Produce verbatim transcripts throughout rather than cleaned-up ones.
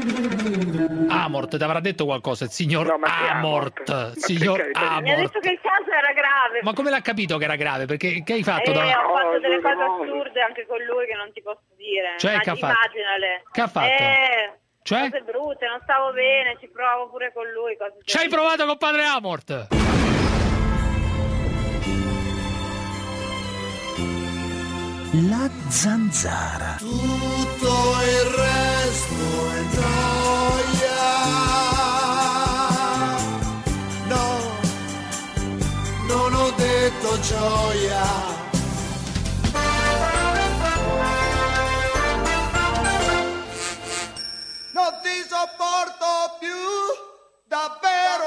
Amort, ti avrà detto qualcosa il signor No, ma che Amort? Amort? Signor Ma Amort. Mi ha detto che il caso era grave. Ma come l'ha capito che era grave? Perché che hai fatto? Eh, da... ho fatto No, delle no, cose no. assurde anche con lui che non ti posso dire. Cioè, Ma che ha fatto? immaginale. Che ha fatto? Eh, Cioè? cose brutte, non stavo bene, ci provo pure con lui. Cose Ci hai provato con padre Amort? La zanzara. Tutto il resto è gioia. No, non ho detto gioia. Non ti sopporto più, davvero.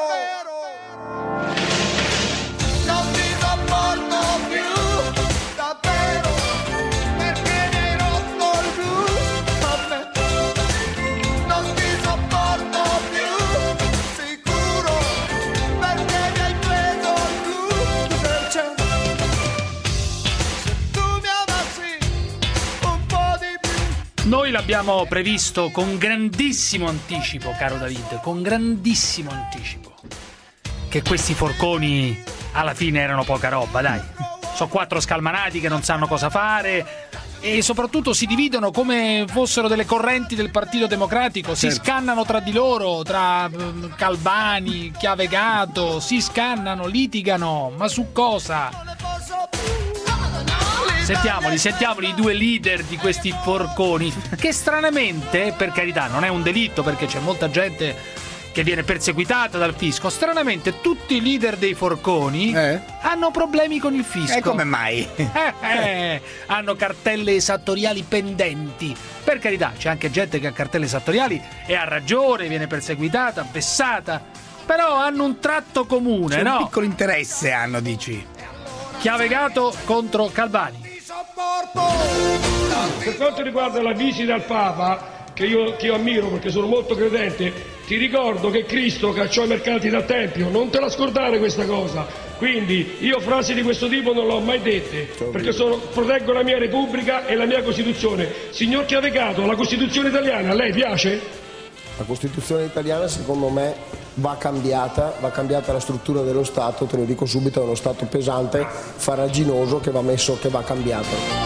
Non ti sopporto più, davvero. Perché mi hai rotto il blues a me. Non ti sopporto più, sicuro. Perché mi hai preso il blues del cielo. Se tu mi amassi un po' di più. Noi l'abbiamo previsto con grandissimo anticipo, caro David, con grandissimo anticipo, che questi forconi alla fine erano poca roba, dai. Sono quattro scalmanati che non sanno cosa fare e soprattutto si dividono come fossero delle correnti del Partito Democratico, si Certo. scannano tra di loro, tra eh, Calvani, Chiavegato, si scannano, litigano, ma su cosa? Sentiamoli, sentiamoli i due leader di questi forconi, che stranamente, per carità, non è un delitto perché c'è molta gente che viene perseguitata dal fisco, stranamente tutti i leader dei forconi Eh? hanno problemi con il fisco. E come mai? Eh, eh, hanno cartelle esattoriali pendenti. Per carità, c'è anche gente che ha cartelle esattoriali e ha ragione, viene perseguitata, vessata, però hanno un tratto comune, C'è no? un piccolo interesse hanno, dici. Chiavegato contro Calvani. Per quanto riguarda la visita al Papa, che io, che io ammiro perché sono molto credente, ti ricordo che Cristo cacciò i mercanti dal Tempio, non te la scordare questa cosa. Quindi io frasi di questo tipo non l'ho mai dette, perché sono, proteggo la mia Repubblica e la mia Costituzione. Signor Chiavegato, la Costituzione italiana a lei piace? La Costituzione italiana secondo me va cambiata, va cambiata la struttura dello Stato, te lo dico subito, è uno Stato pesante, farraginoso che va messo, che va cambiato.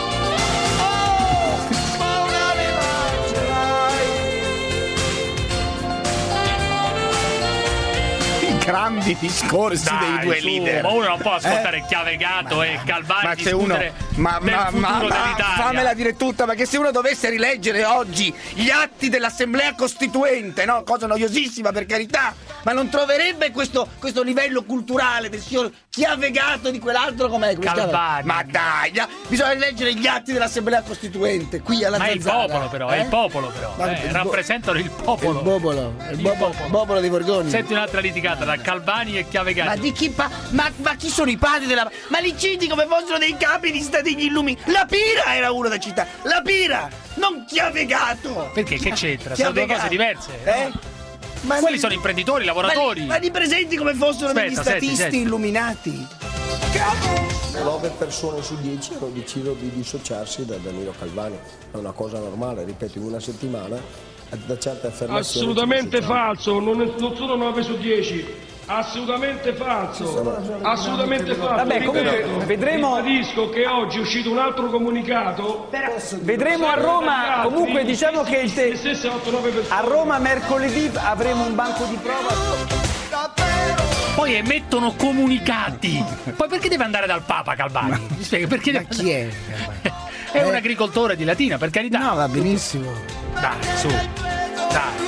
Grandi discorsi Dai, dei due su, leader. ma uno non può ascoltare Eh? Chiavegato e Calvani Ma se uno, discutere ma, del ma, futuro ma, ma dell'Italia. fammela dire tutta, perché se uno dovesse rileggere oggi gli atti dell'Assemblea Costituente, no? Cosa noiosissima per carità, ma non troverebbe questo, questo livello culturale del signor Chiavegato di quell'altro com'è? Come si chiama? Calvani. Ma dai, gli- bisogna rileggere gli atti dell'Assemblea Costituente qui alla Ma è il Zanzara. popolo però, è Eh? il popolo però, Ma eh, il bo- rappresentano il popolo. Il popolo, il Il popolo, popolo. popolo di Borgogna. Senti un'altra litigata tra Calvani e Chiavegato. Ma di chi pa- ma, ma chi sono i padri della. Ma li citi come fossero dei capi di sta degli illumi. La Pira era uno da città. La Pira, non Chiavegato. Perché? Che c'entra? Sono due cose diverse. Eh? Ma Quelli li- sono imprenditori, lavoratori. Ma li, ma li presenti come fossero Aspetta, degli senti, statisti senti. illuminati. nove persone su dieci hanno deciso di dissociarsi da Danilo Calvani, è una cosa normale, ripeto, in una settimana da certe affermazioni. Assolutamente ci dissociamo. falso, non, è- non sono nove su dieci. Assolutamente falso, assolutamente falso. Vabbè, comunque, Ripeto, vedremo- ribadisco che oggi è uscito un altro comunicato. Vedremo a Roma, comunque diciamo che il te- le stesse otto nove persone. a Roma mercoledì avremo un banco di prova. Poi emettono comunicati. Poi perché deve andare dal Papa Calvani? Mi spiega perché Ma deve- chi è? È un agricoltore di Latina, per carità. No, va benissimo. Dai, su. Dai.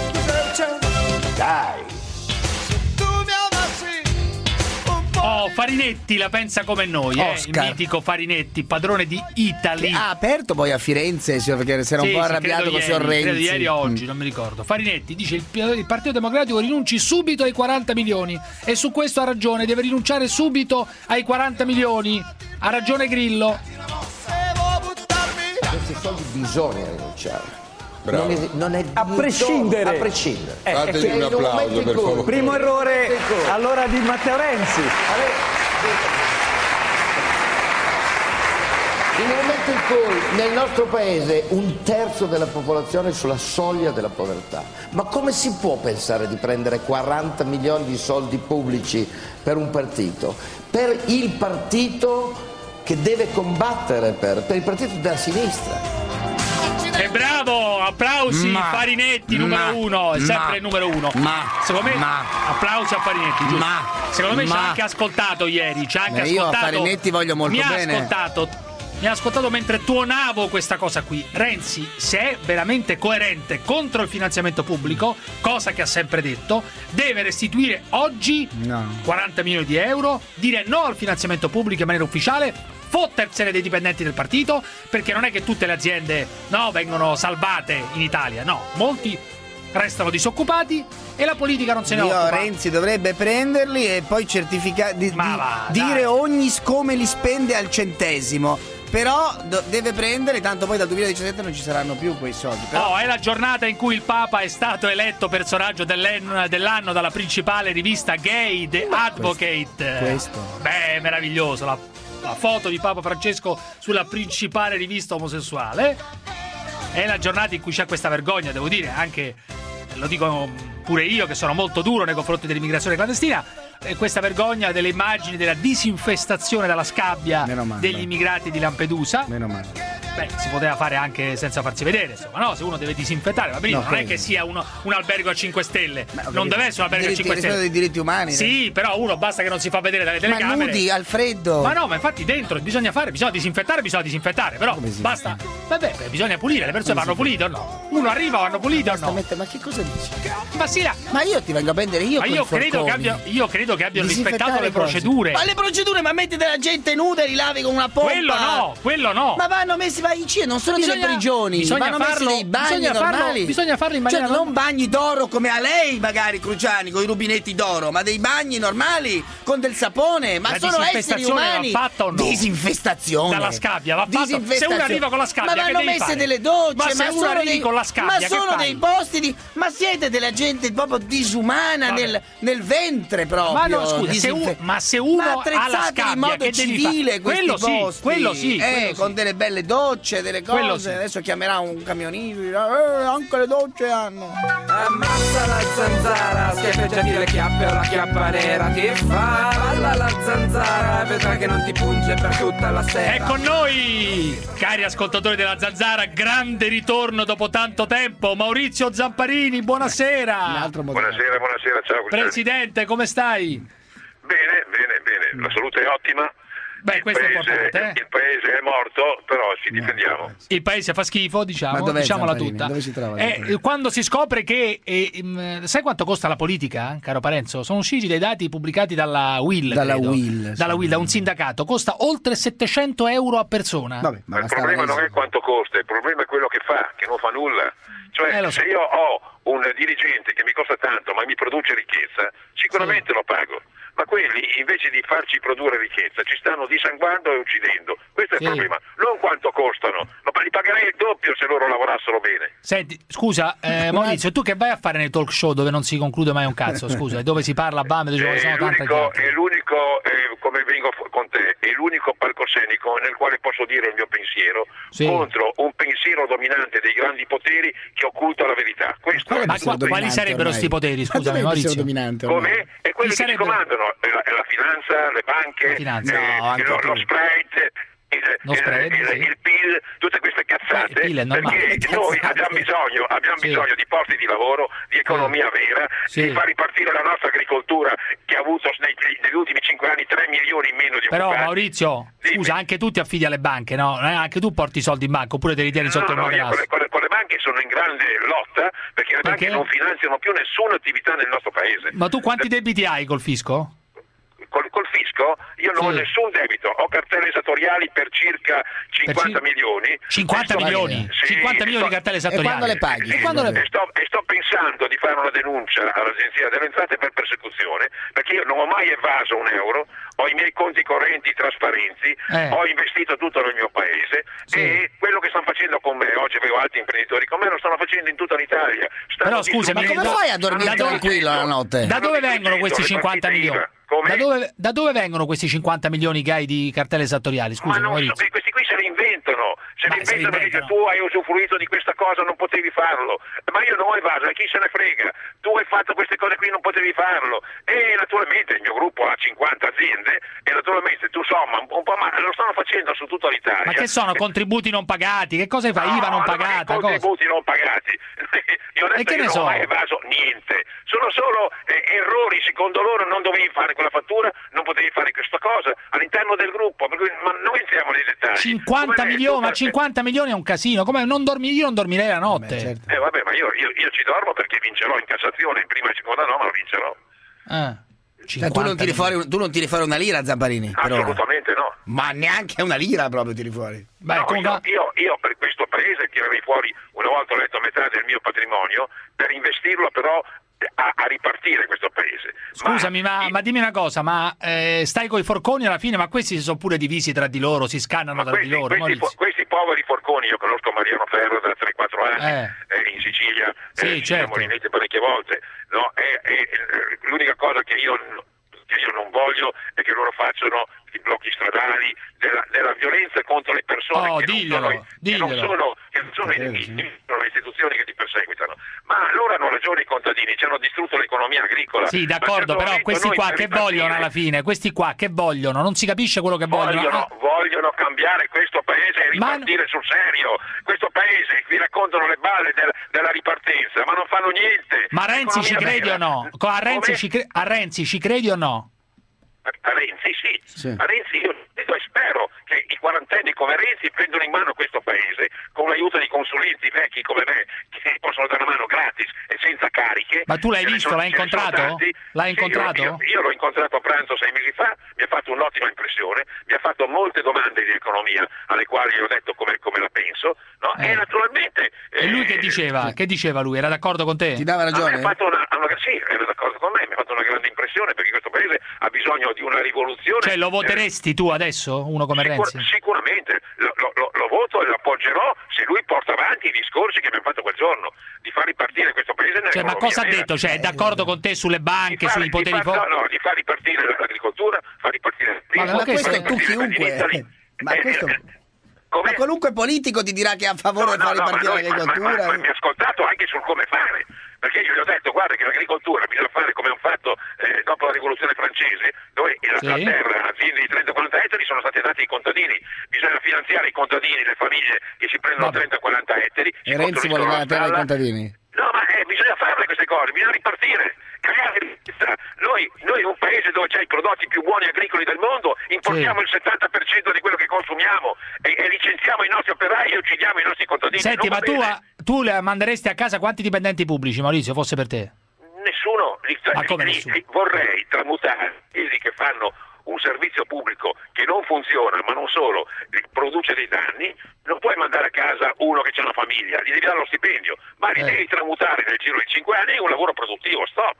Dai. Oh, Farinetti la pensa come noi, eh? Il Oscar. mitico Farinetti, padrone di Italy. Ha aperto poi a Firenze, signor, perché si era un Sì, po' sì, arrabbiato credo con il ieri, signor Renzi. credo ieri o oggi, non mi ricordo. Farinetti dice il, il Partito Democratico rinunci subito ai quaranta milioni e su questo ha ragione, deve rinunciare subito ai quaranta milioni. Ha ragione Grillo. Questi soldi bisogna rinunciare. Bravo. Non è, non è A diritto- prescindere. A prescindere. Eh, Fategli eh, un applauso, per favore. Primo errore allora di Matteo Renzi. In un momento momento in cui nel nostro paese un terzo della popolazione è sulla soglia della povertà, ma come si può pensare di prendere quaranta milioni di soldi pubblici per un partito? Per il partito che deve combattere, per, per il partito della sinistra. E bravo, applausi, Ma- Farinetti numero ma- uno, è sempre ma- il numero uno. ma- secondo me, ma- applausi a Farinetti, giusto? Ma- secondo me ci ha ma- anche ascoltato ieri, ci ha anche Beh, io a ascoltato. Farinetti voglio molto mi bene. ha ascoltato, mi ha ascoltato mentre tuonavo questa cosa qui. Renzi, se è veramente coerente contro il finanziamento pubblico, cosa che ha sempre detto, deve restituire oggi No. quaranta milioni di euro, dire no al finanziamento pubblico in maniera ufficiale, fottersene dei dipendenti del partito, perché non è che tutte le aziende no, vengono salvate in Italia, no, molti restano disoccupati e la politica non se ne Io, occupa. Renzi dovrebbe prenderli e poi certificare di, Ma di- va, dire dai. ogni s- come li spende al centesimo. Però do- deve prendere, tanto poi dal duemiladiciassette non ci saranno più quei soldi. Però Oh, è la giornata in cui il Papa è stato eletto personaggio dell'en- dell'anno dalla principale rivista gay, The Advocate. questo. Beh, meraviglioso, la, la foto di Papa Francesco sulla principale rivista omosessuale. È la giornata in cui c'è questa vergogna, devo dire, anche, lo dico pure io che sono molto duro nei confronti dell'immigrazione clandestina, e questa vergogna delle immagini della disinfestazione dalla scabbia Meno male. degli immigrati di Lampedusa. meno male. Beh, si poteva fare anche senza farsi vedere, insomma, no? Se uno deve disinfettare, va benissimo, No, non è quello. che sia uno- un albergo a cinque stelle. Beh, ho Non capito. deve essere un albergo a Diritti- cinque rispetto stelle. dei diritti umani. Sì, però uno basta che non si fa vedere dalle Ma telecamere. nudi al freddo. Ma no, ma infatti dentro bisogna fare, bisogna disinfettare, bisogna disinfettare, però Come si basta. Vabbè, beh, bisogna pulire, le persone Come vanno si pulite o no? Uno arriva, vanno pulite o Basta no? mettere- Ma che cosa dici? Ma sì, la- Ma io ti vengo a prendere io ma coi io credo, che forconi. abbia, io credo che abbiano Disinfettare rispettato le cose. procedure. Ma le procedure, ma metti della gente nuda e li lavi con una pompa. Quello no, quello no. Ma vanno messi, vai in Cina, non sono delle Bisogna- prigioni, bisogna vanno farlo- messi dei bagni bisogna farlo- normali. bisogna farlo in maniera Cioè, non- non bagni d'oro come a lei, magari, Cruciani, con i rubinetti d'oro, ma dei bagni normali con del sapone. Ma La sono esseri disinfestazione va umani. fatta o no? Disinfestazione. Dalla scabbia, va fatto. Disinfestazione. Se uno arriva con la scabbia, ma che vanno devi messe fare? delle docce, Ma ma, se uno sono arrivi dei, con la scabbia, ma che sono fai? dei posti di. Ma siete della gente proprio disumana Vabbè. nel, nel ventre proprio. Ma no, scusa, se Disinfe- un- ma se uno Ma ha la attrezzati scabbia, in modo che devi civile fare? questi Quello sì, posti. quello sì, eh, quello sì. con delle belle docce, delle Quello cose. sì. Adesso chiamerà un camionista, dirà, eh, anche le docce hanno. Ammazza la zanzara, schiaffeggiati le chiappe o la chiappa nera ti fa. Balla la zanzara, vedrai che non ti punge per tutta la sera. È con noi, cari ascoltatori della Zanzara, grande ritorno dopo tanto tempo, Maurizio Zamparini, buonasera. L'altro modello. Buonasera, buonasera, ciao. Presidente, come stai? Bene, bene, bene, la salute è ottima. Beh, il questo è paese, importante, eh? Il paese è morto, però ci difendiamo. Il paese fa schifo, Ma diciamo, dov'è diciamola Zamparini? tutta. Dove si trova Eh, Zamparini? quando si scopre che eh, ehm, sai quanto costa la politica, caro Parenzo? Sono usciti dei dati pubblicati dalla U I L, Dalla credo. U I L, sì. Dalla U I L, da un sindacato, costa oltre settecento euro a persona. Vabbè, Ma ma il basta problema la non è quanto costa, il problema è quello che fa, che non fa nulla. Cioè, Eh, lo so. se io ho un dirigente che mi costa tanto ma mi produce ricchezza, sicuramente lo pago. Ma quelli, invece di farci produrre ricchezza, ci stanno dissanguando e uccidendo. Questo è Sì. il problema. Non quanto costano, ma li pagherei il doppio se loro lavorassero bene. Senti, scusa, eh, Maurizio, tu che vai a fare nei talk show dove non si conclude mai un cazzo, scusa, e dove si parla a bam, dove ci È sono tante l'unico, chiacchiere? è l'unico eh, come vengo f- con te, è l'unico palcoscenico nel quale posso dire il mio pensiero Sì. contro un pensiero dominante dei grandi poteri che occulta la verità. Questo Quale è Ma pensiero qua- quali dominante sarebbero ormai? sti poteri, Ma scusami, dov'è il pensiero Maurizio? dominante ormai? come? È quello Chi che sarebbe- ci comandano, è la, è la finanza, le banche, La finanza. eh, No, anche lo, tu. lo spread, il, Lo il- spread, il- sì. il P I L, tutte queste cazzate, Beh, il P I L è normale. perché Cazzate. noi abbiamo bisogno, abbiamo Sì. bisogno di posti di lavoro, di economia vera, Sì. di far ripartire la nostra agricoltura che ha avuto nei- negli ultimi cinque anni tre milioni in meno di Però occupati. Maurizio, Dimmi. scusa, anche tu ti affidi alle banche, no? Eh, Anche tu porti i soldi in banca oppure te li tieni sotto il No, no, io con materasso? le, con, le, con le banche sono in grande lotta perché le Perché? banche non finanziano più nessuna attività nel nostro paese. Ma tu quanti debiti hai col fisco? Col, col fisco io non ho Sì. nessun debito, ho cartelle esattoriali per circa cinquanta cin- milioni. cinquanta E sto- milioni? Sì, cinquanta milioni di sto- cartelle E esattoriali. quando le paghi? E quando le E sto, e sto pensando di fare una denuncia all'Agenzia delle Entrate per persecuzione, perché io non ho mai evaso un euro, ho i miei conti correnti trasparenti, Eh. ho investito tutto nel mio paese Sì. e quello che stanno facendo con me, oggi avevo altri imprenditori con me, lo stanno facendo in tutta l'Italia. Stanno Però scusami, Ma come da- fai a dormire da dove- tranquillo la notte? Da dove Stanno vengono questi distruggendo cinquanta le partite milioni? I V A. Come? Da dove, da dove vengono questi cinquanta milioni che hai di cartelle esattoriali? Ma Scusa, non so, Maurizio. questi qui se li inventano. inventano, se Ma ne se inventano che inventano. tu hai usufruito di questa cosa, non potevi farlo, ma io non ho evaso, e chi se ne frega, tu hai fatto queste cose qui, non potevi farlo, e naturalmente il mio gruppo ha cinquanta aziende, e naturalmente tu somma un po', ma lo stanno facendo su tutta l'Italia. Ma che sono contributi non pagati? Che cosa fai? No, I V A non no, pagata? i contributi non pagati. Io ho detto E che che ne non so? ho mai evaso niente, sono solo eh, errori, secondo loro non dovevi fare quella fattura, non potevi fare questa cosa all'interno del gruppo, per cui, ma non entriamo nei dettagli. cinquanta Come milioni, ma detto, cinquanta milioni è un casino. Come non dormi? Io non dormirei la notte. certo. Eh vabbè, ma io, io, io ci dormo perché vincerò in Cassazione in prima e seconda no, ma lo vincerò. Ah, Cioè, tu, non tiri fuori, tu non tiri fuori una lira, Zamparini? Per ora. Assolutamente no. Ma neanche una lira proprio tiri fuori. Beh, No, comunque- io, io, io per questo paese tirerei fuori, una volta ho letto metà del mio patrimonio, per investirlo però a, a ripartire questo paese. Scusami, ma, ma dimmi una cosa, ma eh, stai coi forconi alla fine, ma questi si sono pure divisi tra di loro, si scannano tra questi, di loro, questi, Maurizio. po- questi poveri forconi, io conosco Mariano Ferro da tre quattro anni, Eh. eh, in Sicilia, Sì, eh, ci certo. siamo riuniti parecchie volte, no? E, e, eh, l'unica cosa che io, che io non voglio è che loro facciano i blocchi stradali, della, della violenza contro le persone Oh, che, diglielo, non sono, che non diglielo. sono, che non sono i nemici, sono le istituzioni che ti perseguitano. Ma loro hanno ragione i contadini, ci hanno distrutto l'economia agricola. Sì, Ma d'accordo, in però questo questi momento qua noi che per vogliono ripartire- alla fine? Questi qua che vogliono? Non si capisce quello che vogliono. Vogliono, Ah, vogliono cambiare questo paese e Ma- ripartire sul serio. Questo paese vi raccontano le balle del- della ripartenza, ma non fanno niente. Ma Renzi ci L'economia credi o vera. no? Co- A Renzi, Come? ci cre- a Renzi ci credi o no? A Renzi sì. Sì. A Renzi io dico e spero che i quarantenni come Renzi prendano in mano questo paese con l'aiuto di consulenti vecchi come me che possono dare una mano gratis e senza cariche. Ma tu l'hai Ce ne visto? sono- L'hai ce ne sono incontrato? tanti. L'hai Sì, incontrato? Io, io, io l'ho incontrato a pranzo sei mesi fa, mi ha fatto un'ottima impressione, mi ha fatto molte domande di economia alle quali gli ho detto come, come la penso, no? Eh. E naturalmente... E lui eh, che diceva? Che diceva lui? Era d'accordo con te? Ti dava a me ragione? ha fatto una, una- sì, era d'accordo con me, mi ha fatto una grande impressione perché questo paese ha bisogno di una rivoluzione. Cioè lo eh, voteresti tu adesso? Uno come Sicur- Renzi? sicuramente lo, lo- lo- lo voto e lo appoggerò se lui porta avanti i discorsi che abbiamo fatto quel giorno di far ripartire questo paese Cioè, ma cosa ha vera. detto? Cioè, è d'accordo con te sulle banche, Di fare- sui poteri di far- forti? no, no, di far ripartire l'agricoltura, far ripartire il Ma turismo, ma questo far tu ripartire il chiunque- Made in Italy. ma Eh, questo- eh, come- Ma qualunque politico ti dirà che è a favore No, di far no, no, ripartire ma noi- l'agricoltura. ma- ma- ma mi ha ascoltato anche sul come fare, perché io gli ho detto guarda che l'agricoltura bisogna fare come hanno fatto eh, dopo la rivoluzione francese, dove la, Sì. la terra, aziende di trenta quaranta ettari sono state date ai contadini, bisogna finanziare i contadini, le famiglie che si prendono Vabbè. trenta quaranta ettari. si E Renzi costruiscono voleva la terra ai stalla. contadini. No, ma eh, bisogna farle queste cose, bisogna ripartire, creare ricchezza. Noi, noi un paese dove c'è i prodotti più buoni agricoli del mondo, importiamo Sì. il settanta per cento di quello che consumiamo e, e licenziamo i nostri operai e uccidiamo i nostri contadini. Senti, Non ma va tu, bene. tu le manderesti a casa quanti dipendenti pubblici, Maurizio, fosse per te? Nessuno li, Ma come li- nessuno? li- vorrei tramutare quelli che fanno un servizio pubblico che non funziona, ma non solo, li produce dei danni, non puoi mandare a casa uno che c'ha una famiglia, gli devi dare lo stipendio, ma li Eh. devi tramutare nel giro di cinque anni in un lavoro produttivo, stop.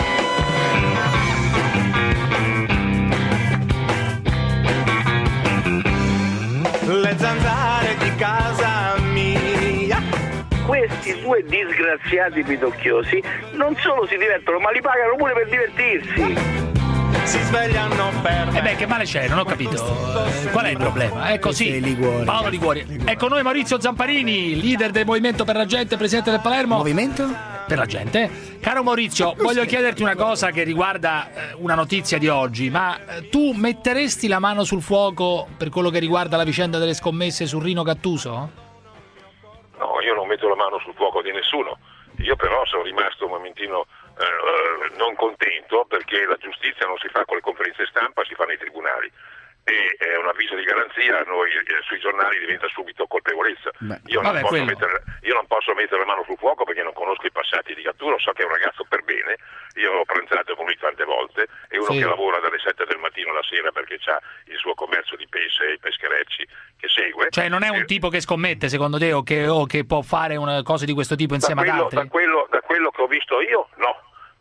Le zanzare di casa mia. Questi due disgraziati pidocchiosi non solo si divertono, ma li pagano pure per divertirsi. Si svegliano per E beh, che male c'è? Non ho capito. Eh, qual è il problema? È così. Sei Liguori. Paolo Liguori. Ecco noi Maurizio Zamparini, leader del Movimento per la Gente, presidente del Palermo. Movimento? Per la gente. Caro Maurizio, voglio chiederti una cosa che riguarda eh, una notizia di oggi, ma eh, tu metteresti la mano sul fuoco per quello che riguarda la vicenda delle scommesse su Rino Gattuso? No, io non metto la mano sul fuoco di nessuno. Io però sono rimasto un momentino eh, non contento perché la giustizia non si fa con le conferenze stampa, si fa nei tribunali. E è un avviso di garanzia, noi eh, sui giornali diventa subito colpevolezza. Beh, Io non, vabbè, posso quello. mettere, io non posso mettere la mano sul fuoco perché non conosco i passati di Gattuso, so che è un ragazzo per bene, io ho pranzato con lui tante volte, è uno Sì. che lavora dalle sette del mattino alla sera perché ha il suo commercio di pesce e pescherecci che segue. Cioè non è un Eh, tipo che scommette secondo te o che, o che può fare una cosa di questo tipo da insieme ad quello, altri? da, quello, da quello che ho visto io, no.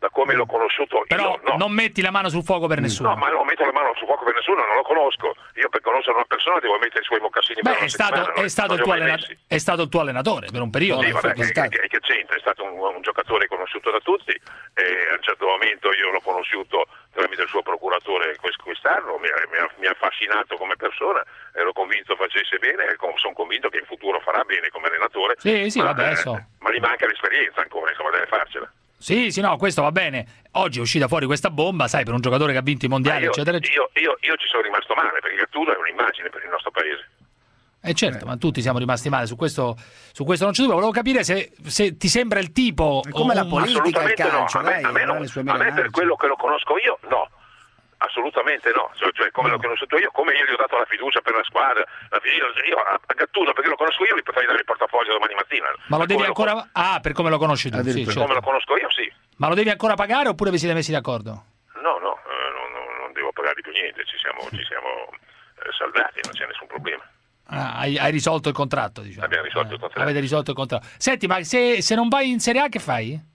da come l'ho conosciuto Però io, no. non metti la mano sul fuoco per nessuno. No, ma non metto la mano sul fuoco per nessuno, non lo conosco. Io per conoscere una persona devo mettere i suoi mocassini per Beh, una è stato, settimana, è, stato non il li ho tuo mai allenatore, messi. è stato il tuo allenatore per un periodo. Sì, vabbè, che, che, che, che c'entra, è stato un, un giocatore conosciuto da tutti, e a un certo momento io l'ho conosciuto tramite il suo procuratore quest- quest'anno, mi ha, mi, ha, mi ha affascinato come persona, ero convinto facesse bene e com- sono convinto che in futuro farà bene come allenatore. Sì, sì, ma, vabbè, eh, so. ma gli manca l'esperienza ancora, insomma, deve farcela. Sì, sì, no, questo va bene. Oggi è uscita fuori questa bomba, sai, per un giocatore che ha vinto i mondiali, io, eccetera, eccetera. Io, io, io ci sono rimasto male, perché Gattuso è un'immagine per il nostro paese. Eh certo, ma tutti siamo rimasti male, su questo, su questo non c'è dubbio. Volevo capire se, se ti sembra il tipo... È come o la un- politica, il Assolutamente calcio, no, a me, dai, a me, avrà non- le sue a me per maleranze. quello che lo conosco io, no. Assolutamente no, cioè, cioè come l'ho conosciuto io, come io gli ho dato la fiducia per la squadra, la fiducia, io a, a Gattuso perché lo conosco io, gli potrei dare il portafoglio domani mattina. Ma lo devi Come ancora... con- Ah, per come lo conosci tu, sì, per certo. come lo conosco io, sì. Ma lo devi ancora pagare oppure vi siete messi d'accordo? No, no, eh, non, non- non devo pagare più niente, ci siamo, ci siamo eh, saldati, non c'è nessun problema. Ah, hai, hai risolto il contratto, diciamo. Abbiamo risolto il contratto. Avete risolto il contratto. Senti, ma se, se non vai in Serie A che fai?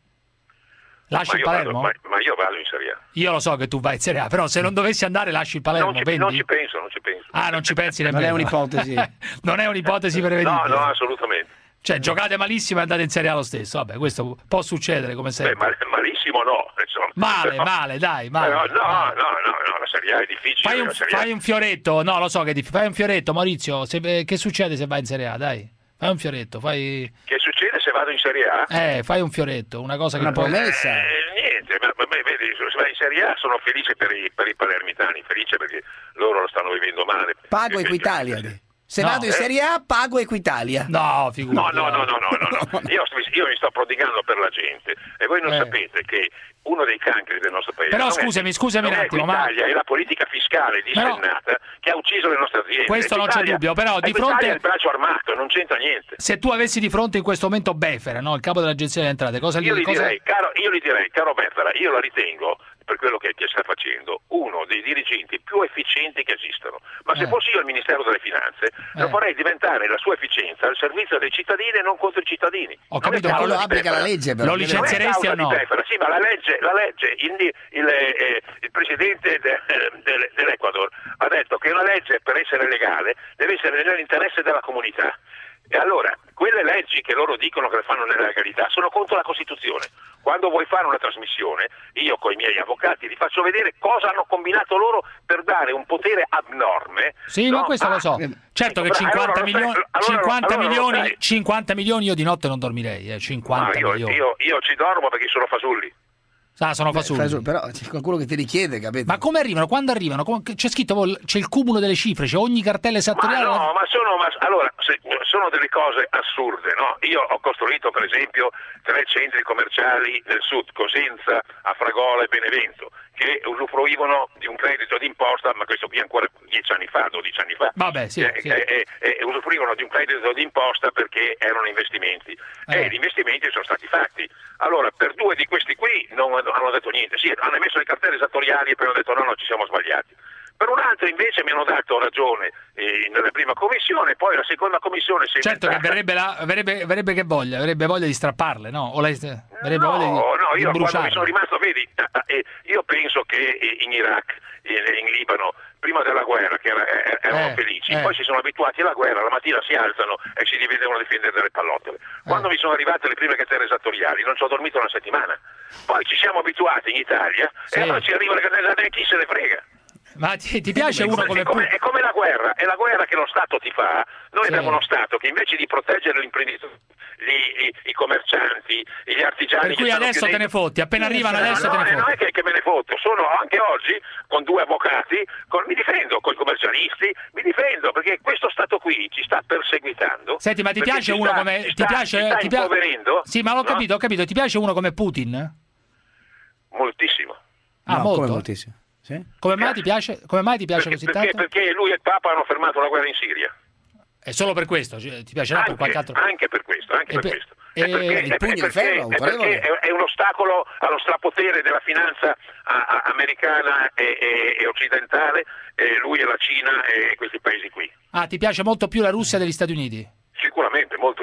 Lasci Ma il io, vado, Palermo? ma, ma io vado in Serie A. Io lo so che tu vai in Serie A, però se non dovessi andare lasci il Palermo, Non ci, vendi? non ci penso, non ci penso. Ah, non ci pensi Non nemmeno. è un'ipotesi. Non è un'ipotesi prevedibile. No, no, assolutamente. Cioè, giocate malissimo e andate in Serie A lo stesso. Vabbè, questo può succedere come Beh, sempre. mal- malissimo no, insomma. Male, Però- male, dai, male. però no, male. no, no, no, la Serie A è difficile. Fai un, la Serie A- fai un fioretto, no, lo so che è difficile. Fai un fioretto, Maurizio. Se- eh, che succede se vai in Serie A? Dai, fai un fioretto, fai. Che succede se vado in Serie A? Eh, fai un fioretto, una cosa che Una poi. promessa. Eh, niente, ma, ma- ma vedi, se vai in Serie A sono felice per i, per i palermitani, felice perché loro lo stanno vivendo male. Pago E- Equitalia. Se No. vado in Serie A, pago Equitalia. No, figurati. No, no, no, no, no, no, no. Io, io mi sto prodigando per la gente e voi non Eh. sapete che uno dei cancri del nostro paese Però non è- scusami, scusami un non è attimo, ma- Equitalia, è la politica fiscale dissennata che ha ucciso le nostre aziende. Questo non c'è Equitalia- dubbio, però di Equitalia fronte- è il braccio armato, non c'entra niente. Se tu avessi di fronte in questo momento Befera, no? Il capo dell'agenzia delle entrate, cosa Io gli gli, cosa... direi, caro, io gli direi, caro Bettara, io la ritengo, per quello che, che sta facendo, uno dei dirigenti più efficienti che esistono. Ma se Eh. fossi io al Ministero delle Finanze, lo Eh. farei diventare la sua efficienza al servizio dei cittadini e non contro i cittadini. Ho Non capito, è ma causa Quello di applica la Befera. legge, però. Lo Deve- licenzieresti Non è o no? causa di Befera, sì, ma la legge, la legge il, il, eh, il presidente de- de- dell'Ecuador ha detto che una legge per essere legale deve essere nell'interesse della comunità. E allora, quelle leggi che loro dicono che le fanno nella legalità sono contro la Costituzione. Quando vuoi fare una trasmissione, io con i miei avvocati ti faccio vedere cosa hanno combinato loro per dare un potere abnorme. Sì, no, ma questo a- lo so. Certo che Allora, cinquanta allora lo milioni, sai, allora- cinquanta allora lo milioni, sai. cinquanta milioni io di notte non dormirei, eh, cinquanta Ma io, milioni. io, io ci dormo perché sono fasulli. Ah, sono Beh, fasulli. fai- Però c'è qualcuno che ti richiede, capito? Ma come arrivano? Quando arrivano? Com- C'è scritto, vol- c'è il cumulo delle cifre, c'è ogni cartella Ma esattoriale. no, ma sono, ma, allora, se- sono delle cose assurde, no? Io ho costruito per esempio tre centri commerciali nel sud, Cosenza, Afragola e Benevento, che usufruivano di un credito d'imposta, ma questo qui ancora dieci anni fa, dodici anni fa. Vabbè, sì, Eh, sì. eh, eh, eh, usufruivano di un credito d'imposta perché erano investimenti Eh. e gli investimenti sono stati fatti. Allora, per due di questi qui non hanno detto niente, sì, hanno emesso le cartelle esattoriali e poi hanno detto no, no, ci siamo sbagliati. Per un altro invece mi hanno dato ragione eh, nella prima commissione, poi la seconda commissione si è Certo che inventata- verrebbe, la, verrebbe, verrebbe che voglia, verrebbe voglia di strapparle, no? O lei, verrebbe No, voglia di, no, di io quando bruciarle. mi sono rimasto, vedi, eh, io penso che eh, in Iraq e in Libano, prima della guerra, che era- eh, erano Eh, felici, eh. poi si sono abituati alla guerra, la mattina si alzano e si dividono a difendere dalle pallottole. Quando Eh. mi sono arrivate le prime cartelle esattoriali non ci ho dormito una settimana, poi ci siamo abituati in Italia Sì. e allora ci arrivano le cartelle esattoriali, chi se ne frega? Ma ti, ti piace uno come è, come, Putin? è come la guerra, è la guerra che lo Stato ti fa. Noi Sì. abbiamo uno Stato che invece di proteggere l'imprenditore, gli- i, i commercianti, gli artigiani Per cui che stanno adesso te chiudendo- ne fotti, appena arrivano No, adesso no, te ne eh, non fotti. è che, che me ne fotto, sono anche oggi con due avvocati, con- mi difendo con i commercialisti, mi difendo perché questo Stato qui ci sta perseguitando. Senti, ma ti perché piace ci uno sta- come... ci Ti sta- piace... ci sta ti pia- impoverendo? Sì, ma l'ho no? capito, ho capito. Ti piace uno come Putin? Moltissimo. Ah, No, molto? come moltissimo. Sì? Come mai ti piace, come mai ti piace Perché, così perché, tanto? perché lui e il Papa hanno fermato la guerra in Siria. È solo per questo? Cioè, ti piace no, per Anche, qualche altro? anche per questo, anche E per per- questo. e- È perché, il è pugno di perché- ferro, è autorevole. perché è, è uno ostacolo allo strapotere della finanza a- a- americana e, e- e occidentale, e lui e la Cina e questi paesi qui. Ah, ti piace molto più la Russia degli Stati Uniti? Sicuramente, molto di più.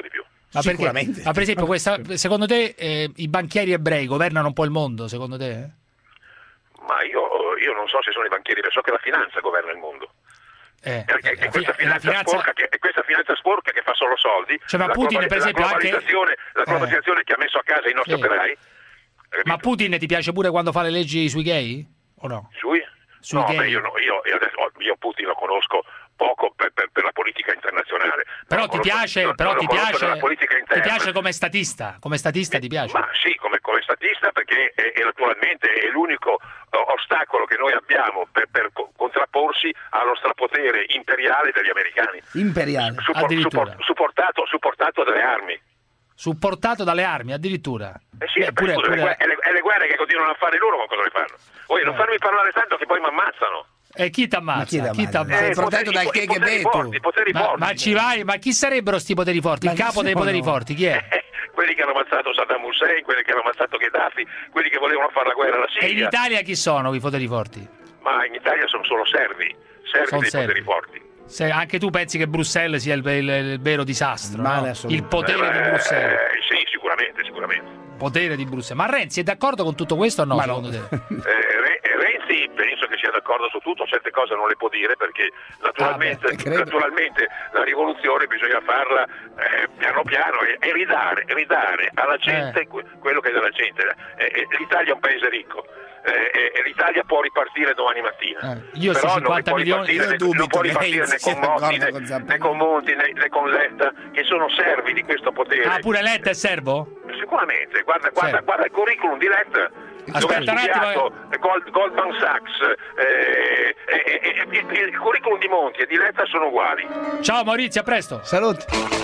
Ma Sicuramente. perché? Ma per esempio, questa, secondo te eh, i banchieri ebrei governano un po' il mondo, secondo te? Ma io, io non so se sono i banchieri, so che la finanza governa il mondo. Eh, è, è, è, questa la finanza finanza... sporca che, è questa finanza sporca che fa solo soldi. Cioè, ma la Putin, globali- per esempio, la globalizzazione, anche... la globalizzazione eh. che ha messo a casa i nostri Sì. operai. Ma Putin ti piace pure quando fa le leggi sui gay? O no? Sui? Sui no, gay. beh, io, no, io, io, adesso, io Putin lo conosco poco per, per, per la politica internazionale. Però Non ti lo conosco- piace, non- però non ti lo conosco piace, nella politica ti interna. piace come statista, come statista ti piace? Ma sì, come, come statista, perché è, è naturalmente è l'unico uh, ostacolo che noi abbiamo per, per co- contrapporsi allo strapotere imperiale degli americani. Imperiale. Suppor- Addirittura. suppor- supportato, supportato dalle armi. Supportato dalle armi, addirittura. Eh sì, Beh, pure- scusa, pure- le, guerre, e le- e le guerre che continuano a fare loro, ma cosa le fanno? Poi non farmi parlare tanto che poi mi ammazzano. E chi ti ammazza? Ma chi Chi t'ammazza? t'ammazza? Sei protetto dal i poteri K G B, tu. forti, i poteri Ma, forti. ma ci vai? Ma chi sarebbero sti poteri forti? Ma Il chi capo dei sono? poteri forti, chi è? Eh, quelli che hanno ammazzato Saddam Hussein, quelli che hanno ammazzato Gheddafi, quelli che volevano fare la guerra alla E in Siria. Italia chi sono i poteri forti? Ma in Italia sono solo servi, servi Sono dei servi. poteri forti. Se anche tu pensi che Bruxelles sia il, il- il vero disastro, Male no? assoluto. Il potere di Eh, Bruxelles. eh, sì, sicuramente, sicuramente. Potere di Bruxelles. Ma Renzi è d'accordo con tutto questo o no, Ma secondo no. te? Eh, Re- eh, Renzi penso che sia d'accordo su tutto, certe cose non le può dire perché naturalmente, Ah, beh, credo. naturalmente la rivoluzione bisogna farla eh, piano piano e, e ridare, ridare alla gente Eh. que- quello che è della gente. Eh, eh, L'Italia è un paese ricco. eh, e l'Italia può ripartire domani mattina. Eh, io Però sì, non cinquanta può milioni- ripartire io né- dubito non può che ripartire né Renzi sia con Monti d'accordo né, con Zappini. né con Monti né, né con Letta, che sono servi di questo potere. Ah, pure Letta è servo? Sicuramente, guarda, guarda, Sì. guarda il curriculum di Letta. Aspetta dove ha un attimo, studiato Gold- Goldman Sachs, eh, e, e- e- e il curriculum di Monti e di Letta sono uguali. Ciao Maurizio, a presto. Salute.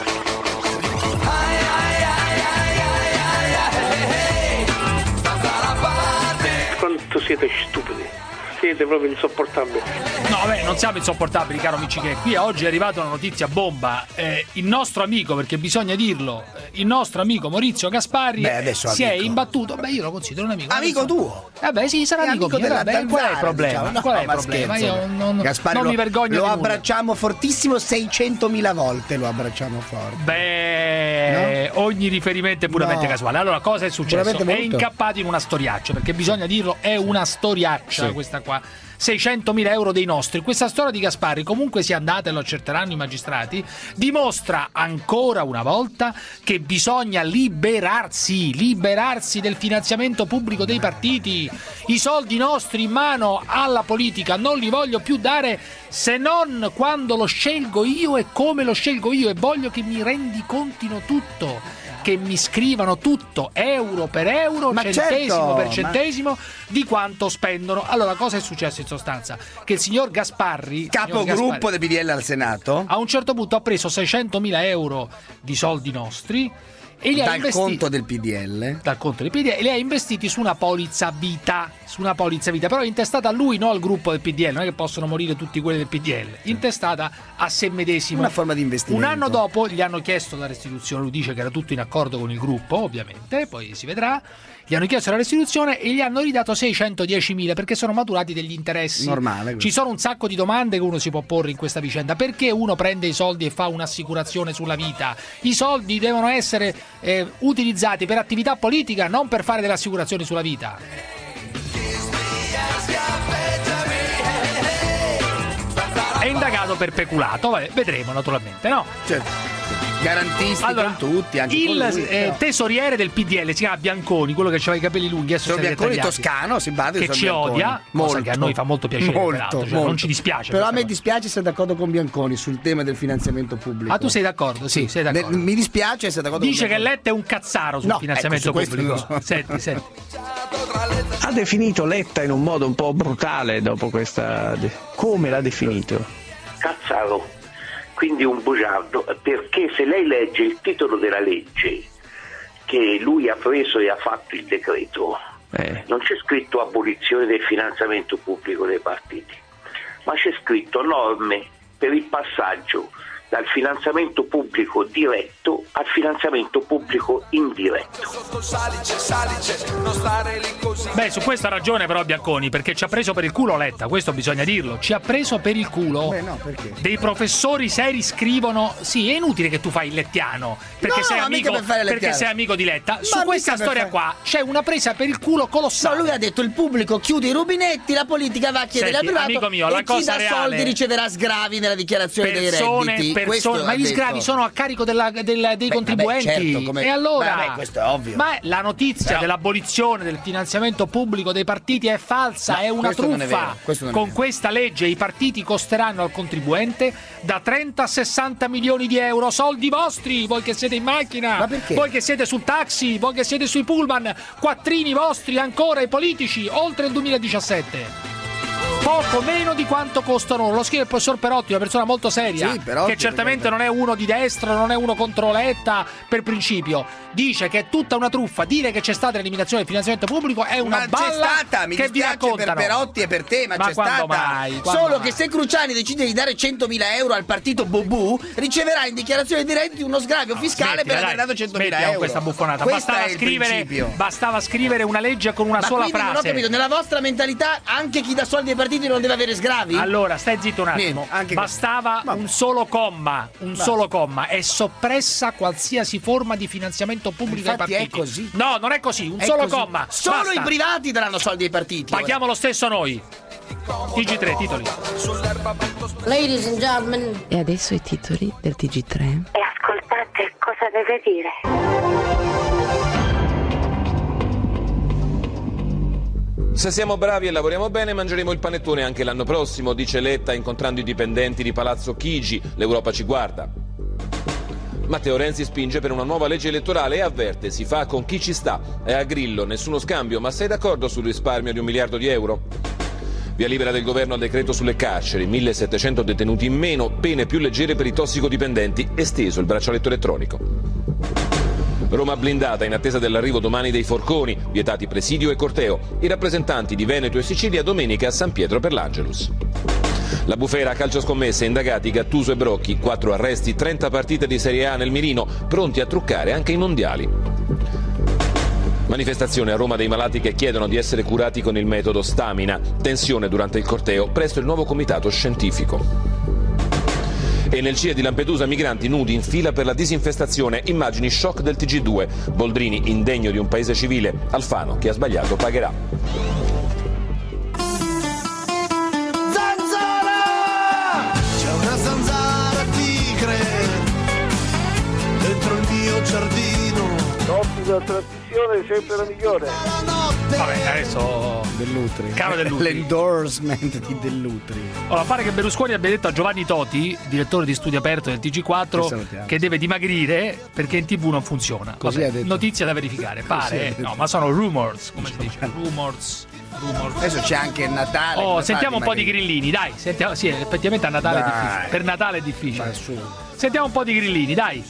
Quanto siete stupidi, siete proprio insopportabili. No, vabbè, non siamo insopportabili, caro amici, che qui oggi è arrivata una notizia bomba. Eh, il nostro amico, perché bisogna dirlo, eh, il nostro amico Maurizio Gasparri Beh, adesso si è amico. imbattuto. Beh, io lo considero un amico. Amico adesso- tuo? Eh beh, sì, sarà È amico, amico mio. della Vabbè, qual è il Zanzara, problema? diciamo. No, qual è il ma problema? scherzo. Io non, Gasparri non lo, mi vergogno lo di nulla. abbracciamo fortissimo, seicentomila volte lo abbracciamo forte. Beh, ogni riferimento è puramente No. casuale. Allora, cosa è successo? Puramente È molto. incappato in una storiaccia, perché bisogna dirlo, è una storiaccia Sì. questa qua. seicentomila euro dei nostri. Questa storia di Gasparri, comunque sia andata e lo accerteranno i magistrati, dimostra ancora una volta che bisogna liberarsi, liberarsi del finanziamento pubblico dei partiti. I soldi nostri in mano alla politica non li voglio più dare se non quando lo scelgo io e come lo scelgo io, e voglio che mi rendicontino tutto, che mi scrivano tutto euro per euro, Ma centesimo certo, per ma- centesimo di quanto spendono. Allora, cosa è successo in sostanza? Che il signor Gasparri, signor Capogruppo Gasparri, del P D L al Senato, a un certo punto ha preso seicentomila euro di soldi nostri e li ha dal investiti conto del P D L. dal conto del P D L e li ha investiti su una polizza vita, su una polizza vita, però intestata a lui, non al gruppo del P D L, non è che possono morire tutti quelli del P D L, intestata a se medesimo. Una forma di investimento. Un anno dopo gli hanno chiesto la restituzione, lui dice che era tutto in accordo con il gruppo, ovviamente, poi si vedrà. Gli hanno chiesto la restituzione e gli hanno ridato seicentodiecimila perché sono maturati degli interessi. Normale. Ci sono un sacco di domande che uno si può porre in questa vicenda. Perché uno prende i soldi e fa un'assicurazione sulla vita? I soldi devono essere eh, utilizzati per attività politica, non per fare delle assicurazioni sulla vita. È indagato per peculato, vabbè, vedremo naturalmente, no? Certo. Garantisti Allora, con tutti, anche il con lui, eh, però. tesoriere del P D L si chiama Bianconi, quello che aveva i capelli lunghi, adesso Sono si è Bianconi tagliati, toscano, simpatico. che sono ci Bianconi. odia, cosa che a noi fa molto piacere, molto, peraltro, cioè, molto. non ci dispiace Però a questa me cosa. dispiace essere d'accordo con Bianconi sul tema del finanziamento pubblico. Ah, tu sei d'accordo? Sì, sei d'accordo. Ne- mi dispiace essere d'accordo Dice con che Bianconi. Letta è un cazzaro sul No, finanziamento ecco, su questo pubblico. non so. Senti, senti. Ha definito Letta in un modo un po' brutale dopo questa... de- Come l'ha definito? Cazzaro, quindi un bugiardo, perché se lei legge il titolo della legge che lui ha preso e ha fatto il decreto, Eh. non c'è scritto abolizione del finanziamento pubblico dei partiti, ma c'è scritto norme per il passaggio dal finanziamento pubblico diretto al finanziamento pubblico indiretto. col salice, salice, non stare lì così. Beh, su questo ha ragione però Bianconi, perché ci ha preso per il culo Letta, questo bisogna dirlo, ci ha preso per il culo. Beh, no, perché? Dei professori seri scrivono, sì, è inutile che tu fai il lettiano, perché, No, sei, no, amico, mica per fare il perché lettiano. sei amico di Letta. Ma Su mica questa per storia fare- qua c'è una presa per il culo colossale. No, lui ha detto il pubblico chiude i rubinetti, la politica va a chiedere Senti, al privato amico mio, la e chi cosa dà reale- soldi riceverà sgravi nella dichiarazione persone, dei redditi. Questo persone, ma ha gli detto. sgravi sono a carico della- del- dei Beh, contribuenti. vabbè, certo, come- E allora, Vabbè, questo è ovvio. ma la notizia Però- dell'abolizione del finanziamento pubblico dei partiti è falsa, No, è una questo non è truffa. vero, questo non è Con vero. questa legge i partiti costeranno al contribuente da trenta a sessanta milioni di euro, soldi vostri, voi che siete in macchina, Ma perché? voi che siete sul taxi, voi che siete sui pullman, quattrini vostri ancora i politici, oltre il duemiladiciassette. Poco meno di quanto costano. Lo scrive il professor Perotti, una persona molto seria, Sì, Perotti, che certamente non è uno di destra, non è uno contro Letta per principio. Dice che è tutta una truffa. Dire che c'è stata l'eliminazione del finanziamento pubblico è una Ma balla c'è stata, mi che vi dispiace per raccontano. Perotti e per te, ma, Ma c'è quando stata. mai? Quando Solo mai? che se Cruciani decide di dare centomila euro al partito Bobù, riceverà in dichiarazione di redditi uno sgravio fiscale Smettila, per aver dai, dato centomila smettila euro. con questa buffonata. Questo Bastava è il scrivere, principio. bastava scrivere una legge con una Ma sola quindi non ho frase. capito, nella vostra mentalità anche chi dà soldi ai partiti non deve avere sgravi? Allora, stai zitto un attimo. Niente, anche Bastava questo. un solo comma, un Basta. solo comma e soppressa qualsiasi forma di finanziamento pubblico ai Infatti partiti. è così. No, non è così, un È solo così. comma. Solo Basta. i privati daranno soldi ai partiti. Paghiamo lo stesso noi. T G tre, titoli. Ladies and gentlemen. E adesso i titoli del T G tre. E ascoltate cosa deve dire. Se siamo bravi e lavoriamo bene mangeremo il panettone anche l'anno prossimo, dice Letta incontrando i dipendenti di Palazzo Chigi. L'Europa ci guarda. Matteo Renzi spinge per una nuova legge elettorale e avverte: si fa con chi ci sta. È a Grillo, nessuno scambio, ma sei d'accordo sul risparmio di un miliardo di euro? Via libera del governo al decreto sulle carceri, millesettecento detenuti in meno, pene più leggere per i tossicodipendenti, esteso il braccialetto elettronico. Roma blindata in attesa dell'arrivo domani dei forconi, vietati presidio e corteo. I rappresentanti di Veneto e Sicilia domenica a San Pietro per l'Angelus. La bufera a calcio scommesse, indagati Gattuso e Brocchi, quattro arresti, trenta partite di Serie A nel mirino, pronti a truccare anche i mondiali. Manifestazione a Roma dei malati che chiedono di essere curati con il metodo Stamina. Tensione durante il corteo presso il nuovo comitato scientifico. E nel C I E di Lampedusa migranti nudi in fila per la disinfestazione, immagini shock del T G due. Boldrini indegno di un paese civile, Alfano chi ha sbagliato pagherà. Zanzara! C'è una zanzara tigre dentro il mio giardino. L'ottica trasmissione è sempre la migliore. Vabbè, adesso Dell'Utri. Caro Dell'Utri. L'endorsement di Dell'Utri. Ora, pare che Berlusconi abbia detto a Giovanni Toti, direttore di Studio Aperto del T G quattro, Che salutiamo. che deve dimagrire perché in tivù non funziona. Così Vabbè, ha detto. notizia da verificare, Così ha pare, eh. detto. No, ma sono rumors, come si dice? Rumors. rumors. Adesso c'è anche il Natale. Oh, come sentiamo un fate, po' di magari? grillini, dai. Sentiamo, sì, effettivamente a Natale è Dai. difficile. Per Natale è difficile. Ma su. Sentiamo un po' di grillini, dai.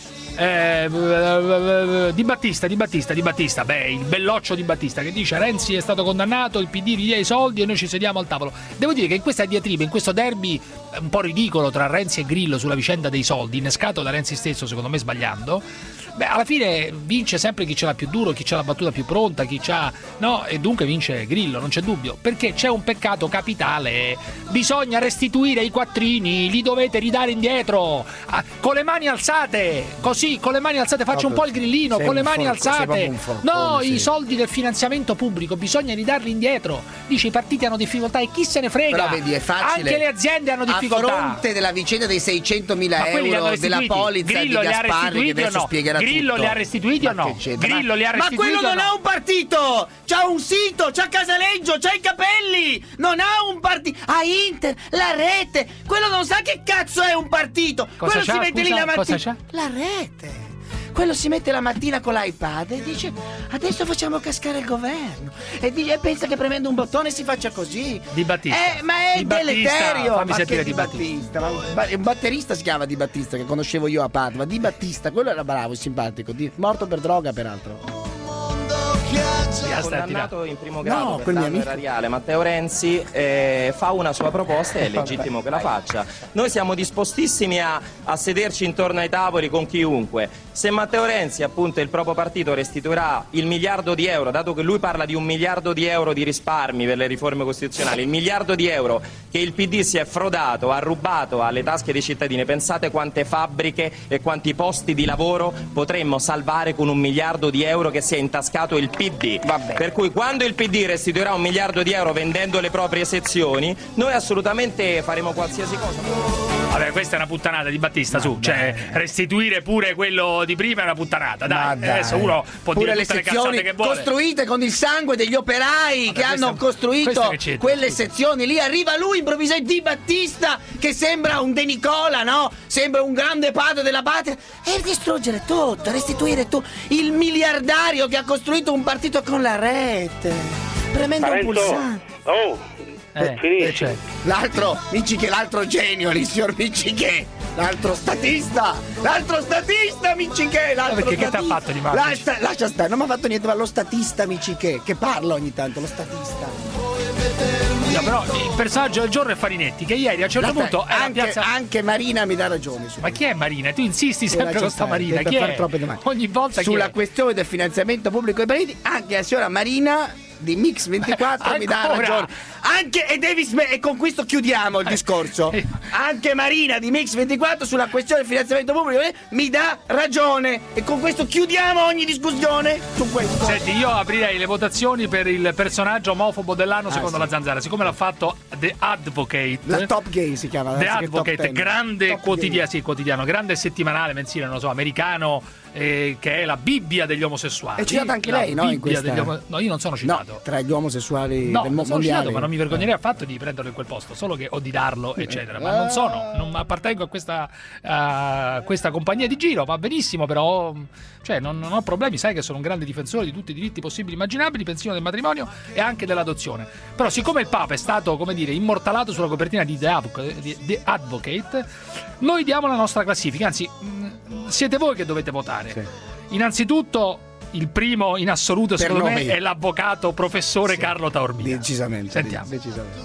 Eh, Di Battista, Di Battista, Di Battista, beh, il belloccio Di Battista che dice: Renzi è stato condannato, il P D gli dia i soldi e noi ci sediamo al tavolo. Devo dire che in questa diatriba, in questo derby un po' ridicolo tra Renzi e Grillo sulla vicenda dei soldi, innescato da Renzi stesso, secondo me sbagliando, beh, alla fine vince sempre chi ce l'ha più duro, chi ce l'ha battuta più pronta, chi c'ha, no, e dunque vince Grillo, non c'è dubbio, perché c'è un peccato capitale: bisogna restituire i quattrini, li dovete ridare indietro, ah, con le mani alzate, così, con le mani alzate, faccio un po' il grillino, Sei con le un mani forco- sei alzate, proprio un forcone, no, sì. i soldi del finanziamento pubblico bisogna ridarli indietro, dice i partiti hanno difficoltà e chi se ne frega, Però vedi, è facile. anche le aziende hanno difficoltà. A fronte della vicenda dei seicentomila Ma quelli li hanno euro della restituiti. polizza Grillo di li ha Gasparri, che restituiti o adesso no? spiegherà Grillo tutto. li ha restituiti o Ma no? che c'entra? Grillo li ha Ma restituiti quello o non no? ha un partito! C'ha un sito, c'ha Casaleggio, c'ha i capelli! Non ha un partito! Ha Inter, la rete! Quello non sa che cazzo è un partito! Cosa quello c'ha, si mette lì scusa? la Cosa mattina. c'ha? La rete! Quello si mette la mattina con l'iPad e dice: adesso facciamo cascare il governo. E, dice, e pensa che premendo un bottone si faccia così. Di Battista. Eh, ma è Di Battista, deleterio! fammi Ma sentire che Di Di Battista? Ma un ba- un batterista si chiama Di Battista, che conoscevo io a Padova. Di Battista, quello era bravo, simpatico. Di- morto per droga, peraltro. Che ha condannato in primo grado No, per quel mio danno amico. erariale, Matteo Renzi, eh, fa una sua proposta e è legittimo che la faccia. Noi siamo dispostissimi a, a sederci intorno ai tavoli con chiunque. Se Matteo Renzi, appunto, e il proprio partito restituirà il miliardo di euro, dato che lui parla di un miliardo di euro di risparmi per le riforme costituzionali, il miliardo di euro che il P D si è frodato, ha rubato alle tasche dei cittadini, pensate quante fabbriche e quanti posti di lavoro potremmo salvare con un miliardo di euro che si è intascato il P D. Per cui quando il P D restituirà un miliardo di euro vendendo le proprie sezioni, noi assolutamente faremo qualsiasi cosa. Vabbè, questa è una puttanata di Battista, su, cioè restituire pure quello di prima è una puttanata, dai, Ma dai. adesso uno può Pure dire le tutte le sezioni cazzate che vuole. costruite con il sangue degli operai Vabbè, che hanno questo- costruito questo che c'entra, quelle scusa. sezioni lì. Arriva lui improvvisamente Di Battista che sembra un De Nicola, no? Sembra un grande padre della patria, e distruggere tutto, restituire tutto. Il miliardario che ha costruito un partito con la rete, premendo un Parenzo, pulsante. oh, Eh, finisci. eh, l'altro Michiché, l'altro genio lì, signor Michiché, l'altro statista, l'altro statista Michiché, l'altro perché che statista. t'ha fatto di male? Lascia, lascia stare, non mi ha fatto niente, ma lo statista Michiché, che parla ogni tanto, lo statista. No, però il personaggio del giorno è Farinetti, che ieri a un certo Lascia- punto è la anche, piazza. anche Marina mi dà ragione su Ma chi è Marina? Tu insisti Eh, sempre lascia con sta stare, Marina, per chi fare è? troppe domande. Ogni volta Sulla chi è? questione del finanziamento pubblico ai partiti, anche la signora Marina di Mix ventiquattro mi dà Ancora? ragione. Anche, e, devi sme- e con questo chiudiamo il discorso. Anche Marina di Mix ventiquattro sulla questione del finanziamento pubblico eh, mi dà ragione. E con questo chiudiamo ogni discussione su questo. Senti, io aprirei le votazioni per il personaggio omofobo dell'anno Ah, secondo sì. la Zanzara, siccome l'ha fatto The Advocate. La Top Gay si chiama. The anziché Top Advocate, Ten. grande Top quotidiano, sì, quotidiano, grande settimanale, mensile, non lo so, americano, eh, che è la Bibbia degli omosessuali. È citata anche La lei, no? In Bibbia questa... degli omo- No, io non sono citato. No, tra gli omosessuali No, del non mondo sono mondiale. citato, ma non mi vergognerei affatto di prenderlo in quel posto, solo che o di darlo, eccetera. Ma non sono, non appartengo a questa, a questa compagnia di giro, va benissimo, però cioè, non, non ho problemi, sai che sono un grande difensore di tutti i diritti possibili e immaginabili, pensione del matrimonio e anche dell'adozione. Però siccome il Papa è stato, come dire, immortalato sulla copertina di The Advocate, di The Advocate, noi diamo la nostra classifica, anzi mh, siete voi che dovete votare. Innanzitutto il primo in assoluto, Per secondo noi. me, è l'avvocato professore Carlo Taormina. Decisamente. Sentiamo. Decisamente.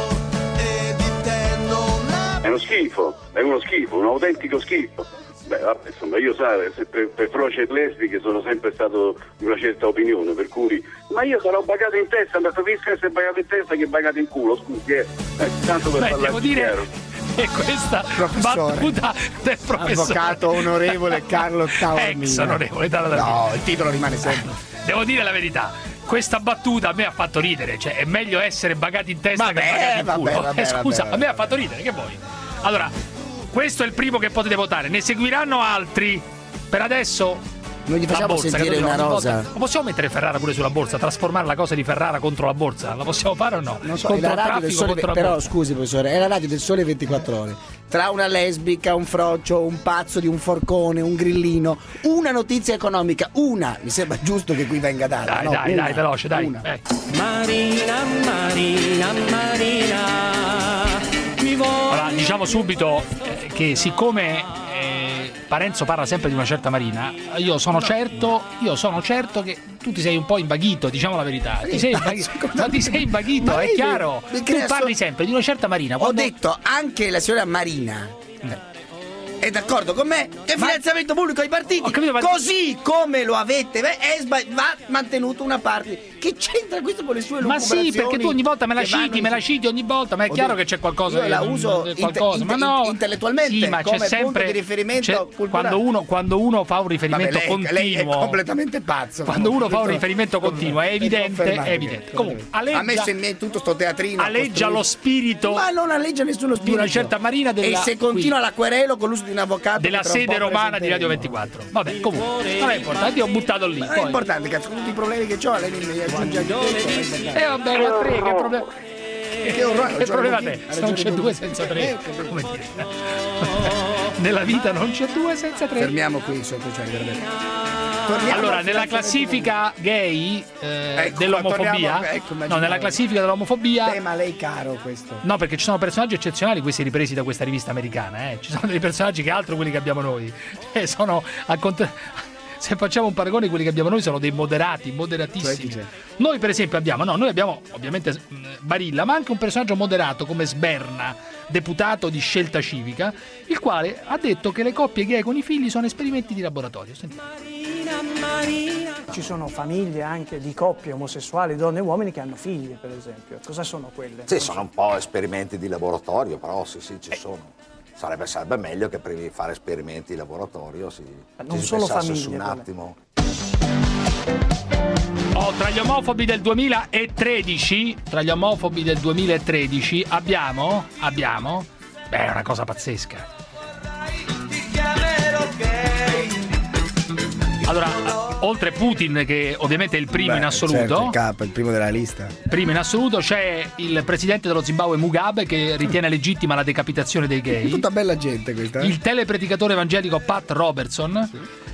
È uno schifo, è uno schifo, un autentico schifo. Beh, vabbè, insomma, io sai, se per, per froce lesbiche sono sempre stato di una certa opinione, per cui ma io sarò bagato in testa, ma preferisco essere bagato in testa che bagato in culo, scusi, eh. Eh, tanto per Beh, parlare devo dire chiaro. che questa Professore. battuta del professore Avvocato onorevole Carlo Taormina. ex onorevole Carlo Taormina. No, il titolo rimane sempre. Devo dire la verità, questa battuta a me ha fatto ridere, cioè è meglio essere bagati in testa Vabbè, che bagati in vabbè, culo. vabbè, Eh, scusa, vabbè, a me ha fatto ridere, che vuoi? Allora, questo è il primo che potete votare, ne seguiranno altri. Per adesso Non gli la facciamo borsa, sentire capito? una Ogni rosa. volta- Ma possiamo mettere Ferrara pure sulla borsa, trasformare la cosa di Ferrara contro la borsa? La possiamo fare o no? Non so, è contro la il radio del traffico, sole, contro la però borsa. scusi professore, è la radio del sole ventiquattro ore. Tra una lesbica, un frocio, un pazzo di un forcone, un grillino, una notizia economica, una, mi sembra giusto che qui venga data. Dai, no? dai, Una, dai, veloce, dai. una. Eh. Marina, Marina, Marina, mi vuoi... Allora, diciamo subito eh, che siccome eh, Parenzo parla sempre di una certa Marina, io sono certo, io sono certo che tu ti sei un po' imbaghito, diciamo la verità. Ti sei imbaghito, ma ti sei imbaghito, Ma è io- chiaro. mi Tu crea parli so- sempre di una certa Marina. Ho quando- detto anche la signora Marina. È d'accordo con me? Che finanziamento pubblico ai partiti, capito, ma- così come lo avete, beh, è sba- va mantenuto una parte. Che c'entra questo con le sue Ma sì, perché tu ogni volta me la che vanno citi, in- me la citi ogni volta, ma è Ho chiaro detto, che c'è qualcosa io la che- uso eh, inte- qualcosa, ma inte- no. intellettualmente Sì, ma come c'è sempre punto di riferimento c'è- culturale. quando uno quando uno fa un riferimento Vabbè, lei, continuo. lei è completamente pazzo. Quando uno fa un Detto- riferimento continuo, è evidente, confermato è che- evidente. Comunque, ha alleggia, messo in me tutto sto teatrino. alleggia costruito. lo spirito Ma non alleggia nessuno di spirito. una certa Marina della, E se continua la querela con l'uso di un avvocato della che tra un sede po' romana di Radio presenteremo. ventiquattro. Vabbè, comunque, non è importante, io ho buttato lì. Ma è Poi. importante, cazzo, con tutti i problemi che ho, lei mi mi aggiunge anche questo, è importante. Eh vabbè, ma tre, che problema. Che orrore, Che problema ha te? ragione Se non c'è Bocchini. due senza tre. Eh, che bello. Come dire? Nella vita non c'è due senza tre. Fermiamo qui, sottociali, veramente. Torniamo Allora, al nella finanziamento classifica gay eh, Ecco, dell'omofobia, torniamo- ecco, no, immaginavo. nella classifica dell'omofobia, tema a lei caro questo. no, perché ci sono personaggi eccezionali, questi ripresi da questa rivista americana, eh. Ci sono dei personaggi che altro quelli che abbiamo noi, eh, sono a cont- se facciamo un paragone, quelli che abbiamo noi sono dei moderati, moderatissimi. Cioè, Noi per esempio abbiamo, no, noi abbiamo ovviamente Barilla, ma anche un personaggio moderato come Sberna, deputato di Scelta Civica, il quale ha detto che le coppie gay con i figli sono esperimenti di laboratorio. Sentite. Ci sono famiglie anche di coppie omosessuali, donne e uomini che hanno figli, per esempio. Cosa sono quelle? Sì, sono un po' esperimenti di laboratorio, però sì, sì, ci sono. Sarebbe, sarebbe meglio che prima di fare esperimenti di laboratorio si, non ci si sono pensasse famiglie, su un quelle. attimo. Oh, tra gli omofobi del duemilatredici, tra gli omofobi del duemilatredici abbiamo, abbiamo, beh, è una cosa pazzesca. Allora, oltre Putin, che ovviamente è il primo Beh, in assoluto, certo, il capo, il primo della lista. primo in assoluto, c'è il presidente dello Zimbabwe Mugabe, che ritiene legittima la decapitazione dei gay. Tutta bella gente questa. Eh? Il telepredicatore evangelico Pat Robertson,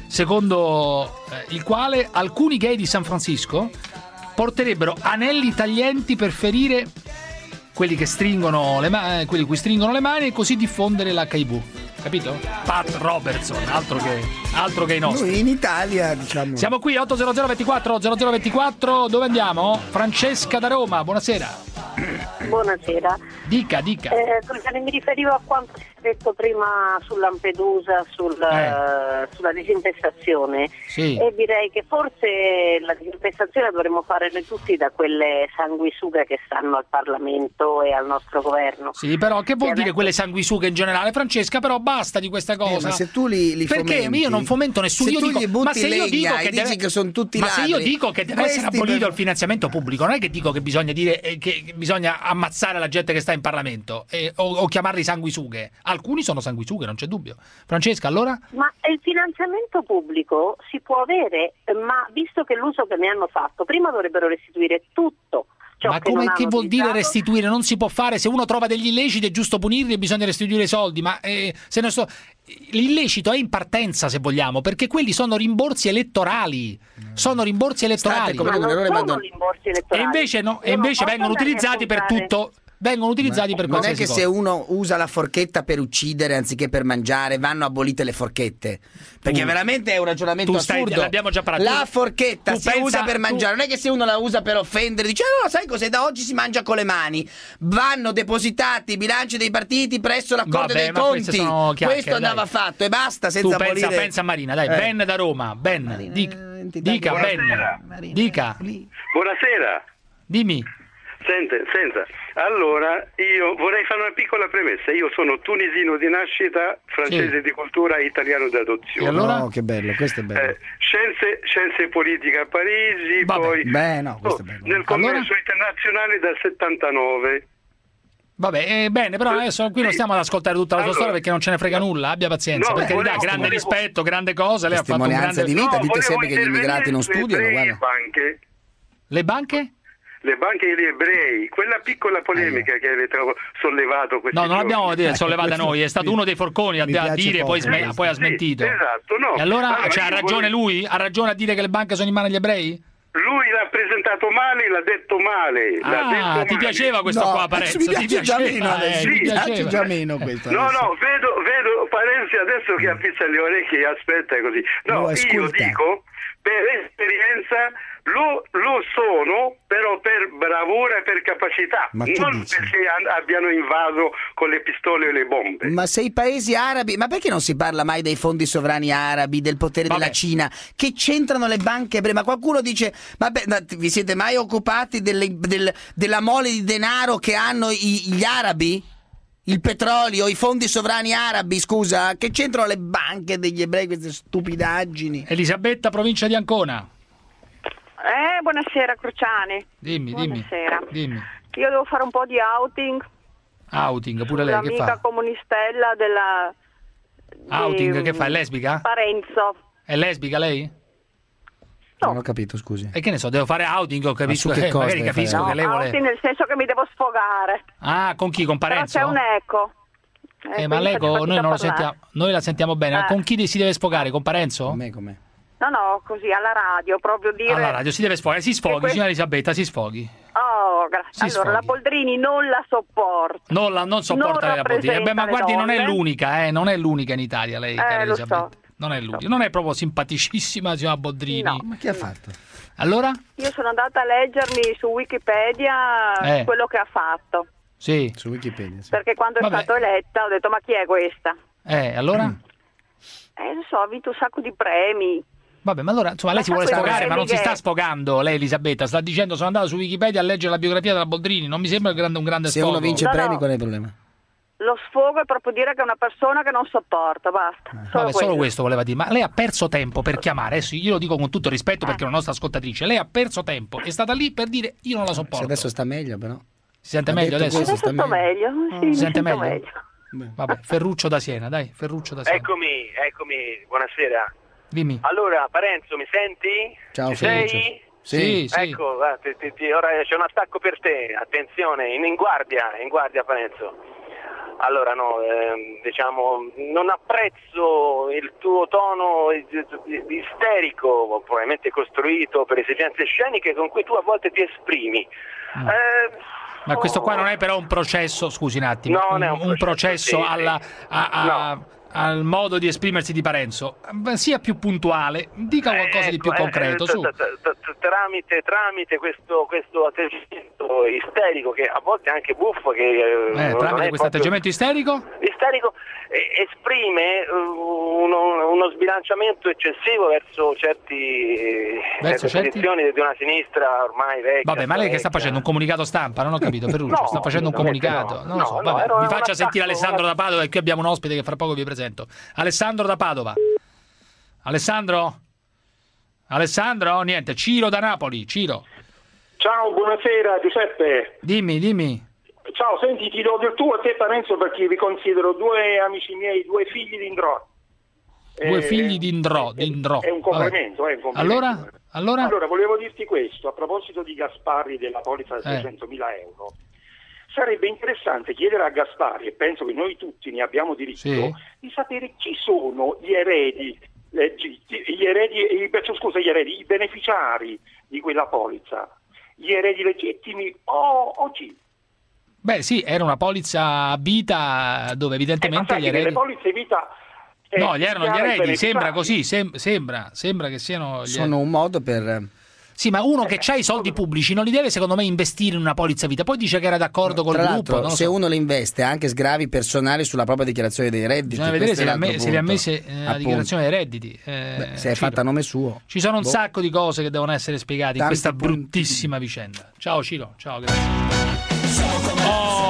secondo eh, il quale alcuni gay di San Francisco porterebbero anelli taglienti per ferire quelli che stringono le ma- quelli cui stringono le mani e così diffondere l'H I V. Capito? Pat Robertson, altro che, altro che i nostri. Noi in Italia, diciamo. Siamo qui, otto zero zero ventiquattro zero zero ventiquattro, dove andiamo? Francesca da Roma, buonasera. Buonasera. Dica, dica. Eh, mi riferivo a quanto si è detto prima su Lampedusa, sul, Eh. sulla disinfestazione. Sì. E direi che forse la disinfestazione dovremmo fare noi tutti da quelle sanguisughe che stanno al Parlamento e al nostro governo. Sì, però che vuol E dire adesso- quelle sanguisughe in generale? Francesca, però basta di questa cosa. Eh, ma se tu li, li Perché fomenti, io non fomento nessuno, se io tu dico, gli butti ma se io legna dico e che dici deve, che sono tutti ma se io ladri, dico che deve essere resti abolito per- il finanziamento pubblico, non è che dico che bisogna dire eh, che bisogna ammazzare la gente che sta in Parlamento eh, o, o chiamarli sanguisughe. Alcuni sono sanguisughe, non c'è dubbio. Francesca, allora? Ma il finanziamento pubblico si può avere, ma visto che l'uso che ne hanno fatto, prima dovrebbero restituire tutto. ciò Ma che come non che hanno vuol dire utilizzato. restituire? Non si può fare, se uno trova degli illeciti è giusto punirli e bisogna restituire i soldi, ma eh, se ne so, l'illecito è in partenza, se vogliamo, perché quelli sono rimborsi elettorali. Sono rimborsi elettorali. come Ma dire, non allora sono vado- rimborsi E elettorali. invece, no, e Io non invece posso vengono andare a utilizzati per comprare- tutto. Vengono utilizzati per Non è qualsiasi che cosa. se uno usa la forchetta per uccidere anziché per mangiare vanno abolite le forchette, perché Tu- veramente è un ragionamento tu stai- assurdo. l'abbiamo già parlato. La Tu- forchetta tu si pensa- usa per tu- mangiare, non è che se uno la usa per offendere dice "Ah, no, sai cos'è, da oggi si mangia con le mani". Vanno depositati i bilanci dei partiti presso la Corte Vabbè, dei ma queste Conti. sono chiacchiere, Questo andava dai. fatto e basta, Tu senza pensa, abolire. pensa a Marina, dai, Eh. Ben da Roma, Ben, dica, dica Buonasera. Ben, dica, Buonasera. dimmi. Sente, senza. Allora, io vorrei fare una piccola premessa. Io sono tunisino di nascita, francese Sì. di cultura, italiano di adozione. E allora? Oh, che bello, questo è bello. Eh, scienze, scienze politiche a Parigi, Vabbè. poi Beh, no, questo oh, è bello. nel commercio internazionale dal settantanove. Vabbè, eh, bene, però adesso qui non stiamo ad ascoltare tutta la sua Allora, storia perché non ce ne frega nulla, abbia pazienza, no, per carità, volevo- grande volevo- rispetto, grande cosa, lei ha fatto un Testimonianza grande... di vita, No, dite volevo sempre che gli immigrati non intervenire studiano, sulle guarda. banche. Le banche? Le banche degli ebrei, quella piccola polemica che avete sollevato questi No, non giorni. l'abbiamo detto, sollevata noi, è stato uno dei forconi a, mi a piace dire, poi, poco. sme- poi ha smentito. Sì, esatto, no. E allora, Allora, cioè, ha io ragione volevo- lui? Ha ragione a dire che le banche sono in mano agli ebrei? Lui l'ha presentato male, l'ha detto male. l'ha Ah, detto ti male. piaceva questo No, qua, Parenzo? mi Ti piace già piaceva? meno adesso, Eh, mi ti piace piaceva? già meno questo. No, adesso. no, vedo, vedo Parenzi adesso che appizza le orecchie e aspetta così. No, Oh, io ascolta. dico, per esperienza lo, lo sono, però per bravura e per capacità, Ma che non dici? perché an- abbiano invaso con le pistole e le bombe. Ma se i paesi arabi, ma perché non si parla mai dei fondi sovrani arabi, del potere Vabbè. della Cina, che c'entrano le banche ebree? Ma qualcuno dice, vabbè, ma vi siete mai occupati delle- del- della mole di denaro che hanno i- gli arabi? Il petrolio, i fondi sovrani arabi, scusa, che c'entrano le banche degli ebrei, queste stupidaggini? Elisabetta, provincia di Ancona. Eh, buonasera Cruciani. Dimmi, dimmi. Buonasera. Dimmi. Io devo fare un po' di outing. Outing, pure lei che L'amica fa? comunistella della... Outing, di- che fa? È lesbica? Parenzo. È lesbica lei? Non ho capito, scusi. E che ne so, devo fare outing, ho capito, su che eh, cosa magari deve capisco fare? che lei vuole... Outing nel senso che mi devo sfogare. Ah, con chi? Con Però Parenzo? c'è un eco. Eh, ma l'eco noi non lo sentiamo, noi la sentiamo bene. Ma Eh. con chi si deve sfogare? Con Parenzo? Con me, con me. No, no, così alla radio, proprio dire... Alla radio si deve sfogare, si sfoghi, que- signora Elisabetta, si sfoghi. Oh, grazie. Si Allora, la sfoghi. Boldrini non la sopporta. Non, la, non sopporta Non lei la Boldrini. Eh, beh, ma rappresenta le guardi, non è donne. l'unica, eh, non è l'unica in Italia lei, cara Eh, lo Elisabetta. so. non è lui. Non è proprio simpaticissima, signora Boldrini. No. Ma che ha fatto? Allora? Io sono andata a leggermi su Wikipedia Eh. quello che ha fatto, Sì. Su Wikipedia, sì. perché quando è Vabbè. stato eletta ho detto ma chi è questa? Eh, allora? Eh, non so, ha vinto un sacco di premi. Vabbè, ma allora, insomma, lei si Ma vuole quello sfogare, è ma non si Miguel. sta sfogando, lei Elisabetta, sta dicendo sono andata su Wikipedia a leggere la biografia della Boldrini, non mi sembra un grande, un grande Se sfogo. uno vince No, premi, no. qual è il problema? Lo sfogo è proprio dire che è una persona che non sopporta, basta. Solo Vabbè, solo quello. questo voleva dire, ma lei ha perso tempo per chiamare, adesso io lo dico con tutto il rispetto perché è una nostra ascoltatrice, lei ha perso tempo, è stata lì per dire io non la Se sopporto. adesso sta meglio, però. Si sente Ha meglio detto adesso? questo, Adesso sta sto meglio, sì, Si mi sente sento meglio? Vabbè, Ferruccio da Siena, dai, Ferruccio da Siena. Eccomi, eccomi, buonasera. Dimmi. Allora, Parenzo, mi senti? Ciao, Ci Ferruccio. sei? Sì, sì. Ecco, va, ti- ti- ti- ora c'è un attacco per te, attenzione, in, in guardia, in guardia Parenzo. Allora no, ehm, diciamo, non apprezzo il tuo tono i- i- isterico, probabilmente costruito per esigenze sceniche con cui tu a volte ti esprimi. Eh, Ma questo qua non è però un processo, scusi un attimo, No, non è un un processo, processo, sì, alla, a- a- al modo di esprimersi di Parenzo. Sia più puntuale, dica qualcosa di più Ecco, eh, concreto, eh, su. t- t- t- Tramite, tramite questo, questo atteggiamento isterico che a volte è anche buffo, che eh, Eh, non tramite è questo proprio- atteggiamento isterico? isterico eh, esprime eh, uno, uno sbilanciamento eccessivo verso certi Verso certe certi? posizioni di una sinistra ormai vecchia. Vabbè, ma lei che sta vecchia. facendo? Un comunicato stampa? Non ho capito, Ferruccio. No, sta facendo un assolutamente comunicato? no. Non lo No, so. no, Vabbè, era mi un faccia attacco- sentire Alessandro da Padova, e qui abbiamo un ospite che fra poco vi presento. Alessandro da Padova. Alessandro? Alessandro? Niente, Ciro da Napoli. Ciro. Ciao, buonasera Giuseppe. Dimmi, dimmi. Ciao, senti, ti do del tuo a te Parenzo perché vi considero due amici miei, due figli di Indro. Due Eh, figli di Indro. Di Indro. È un complimento, Vabbè. è un complimento. Allora? Allora? Allora, volevo dirti questo, a proposito di Gasparri della polizza da Eh. trecentomila euro. Sarebbe interessante chiedere a Gasparri, e penso che noi tutti ne abbiamo diritto, Sì. di sapere chi sono gli eredi, legitti- gli eredi, i- scusa, gli eredi, i beneficiari di quella polizza, gli eredi legittimi o, o chi? Beh, sì, era una polizza a vita dove evidentemente Sai gli che nelle eredi... polizze vita eh, No, gli erano gli chiaro i eredi, beneficiari. sembra così, sem- sembra, sembra che siano gli Sono un modo per... Sì, ma uno che ha i soldi pubblici non li deve secondo me investire in una polizza vita. Poi dice che era d'accordo col Tra gruppo. l'altro, Non lo se so. uno le investe ha anche sgravi personali sulla propria dichiarazione dei redditi. Bisogna vedere questo se è le, ha me- l'altro se le ha punto. messe eh, la Appunto. dichiarazione dei redditi. Eh, Beh, se è Ciro. fatta a nome suo. Ci sono un Boh. sacco di cose che devono essere spiegate in Tanti questa punti. bruttissima vicenda. Ciao Ciro, ciao, grazie.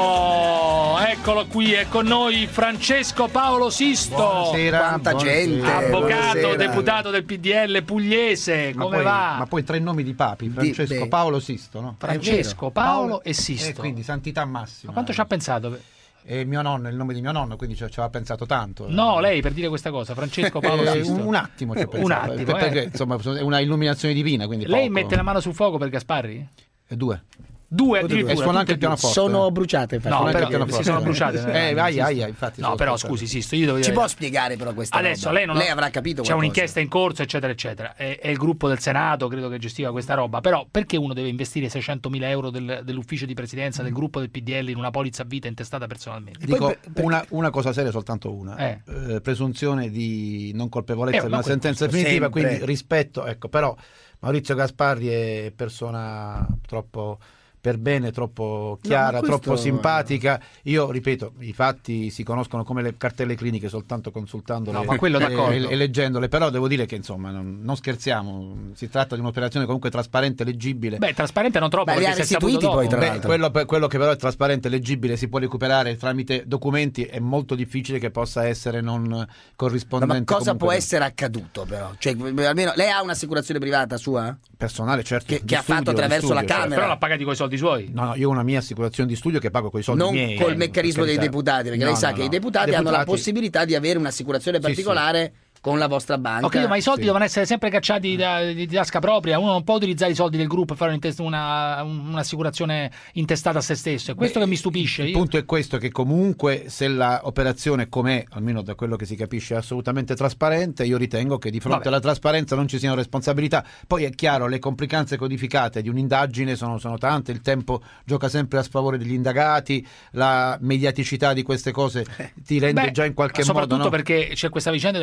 Oh, eccolo qui, è con noi Francesco Paolo Sisto. Buonasera, Quanta buonasera. gente. Avvocato, Buonasera. deputato del P D L pugliese, Ma come poi, va? ma poi tre nomi di papi, Francesco, beh. Paolo, Sisto, no? Francesco, Paolo e Sisto. E quindi santità massima. Ma quanto ci ha pensato? E mio nonno, il nome di mio nonno, quindi ci ci aveva pensato tanto. No, lei per dire questa cosa, Francesco Paolo Eh, Sisto. un, un attimo ci ho Un pensato, attimo, per- perché eh. insomma è una illuminazione divina, quindi Lei poco. mette la mano sul fuoco per Gasparri? E due. Due E addirittura. suona anche il tutte e due. pianoforte. Sono bruciate, infatti. No, Suona però anche il pianoforte. si sono bruciate. Eh, aia, aia, infatti. No, sono però bruciate. scusi, Sisto, io devo Ci dire- può spiegare però questa Adesso roba? lei non Lei avrà capito C'è qualcosa. un'inchiesta in corso, eccetera, eccetera. È, è il gruppo del Senato, credo che gestiva questa roba. Però perché uno deve investire seicentomila euro del- dell'ufficio di presidenza del gruppo del P D L in una polizza a vita intestata personalmente? Dico per- per- una, una cosa seria, soltanto una. Eh. Eh, presunzione di non colpevolezza Eh, di ma una quel- sentenza sempre. definitiva, quindi rispetto, ecco, però Maurizio Gasparri è persona troppo per bene, troppo chiara, questo- troppo simpatica. Io ripeto, i fatti si conoscono come le cartelle cliniche soltanto consultandole No, ma quello e, d'accordo. e- e leggendole, però devo dire che insomma non, non scherziamo, si tratta di un'operazione comunque trasparente, leggibile. Beh, trasparente non troppo, Beh, li perché ha si è saputo restituiti poi, dopo. tra Beh, l'altro. quello, quello che però è trasparente e leggibile si può recuperare tramite documenti, è molto difficile che possa essere non No, corrispondente. ma cosa comunque può da- essere accaduto però? Cioè, almeno lei ha un'assicurazione privata sua? personale, certo, Che- di che ha studio, fatto di attraverso studio, la certo. Camera. Però l'ha pagati con i soldi suoi. No, no, io ho una mia assicurazione di studio che pago con i soldi Non miei. col eh, meccanismo per dei carità. deputati, perché No, lei sa no, che no. i deputati, hanno la Deputati- possibilità di avere un'assicurazione Sì, sì. particolare con la vostra banca. Ho capito, ma i soldi Sì. devono essere sempre cacciati da, di, di tasca propria. Uno non può utilizzare i soldi del gruppo e fare un'intest- una- un'assicurazione intestata a se stesso. È questo Beh, che mi stupisce. Il Io- punto è questo, che comunque se l'operazione com'è, almeno da quello che si capisce, è assolutamente trasparente, io ritengo che di fronte Vabbè. alla trasparenza non ci siano responsabilità. Poi è chiaro, le complicanze codificate di un'indagine sono, sono tante, il tempo gioca sempre a sfavore degli indagati, la mediaticità di queste cose ti rende Beh, già in qualche soprattutto modo... no? perché c'è questa vicenda del finanziamento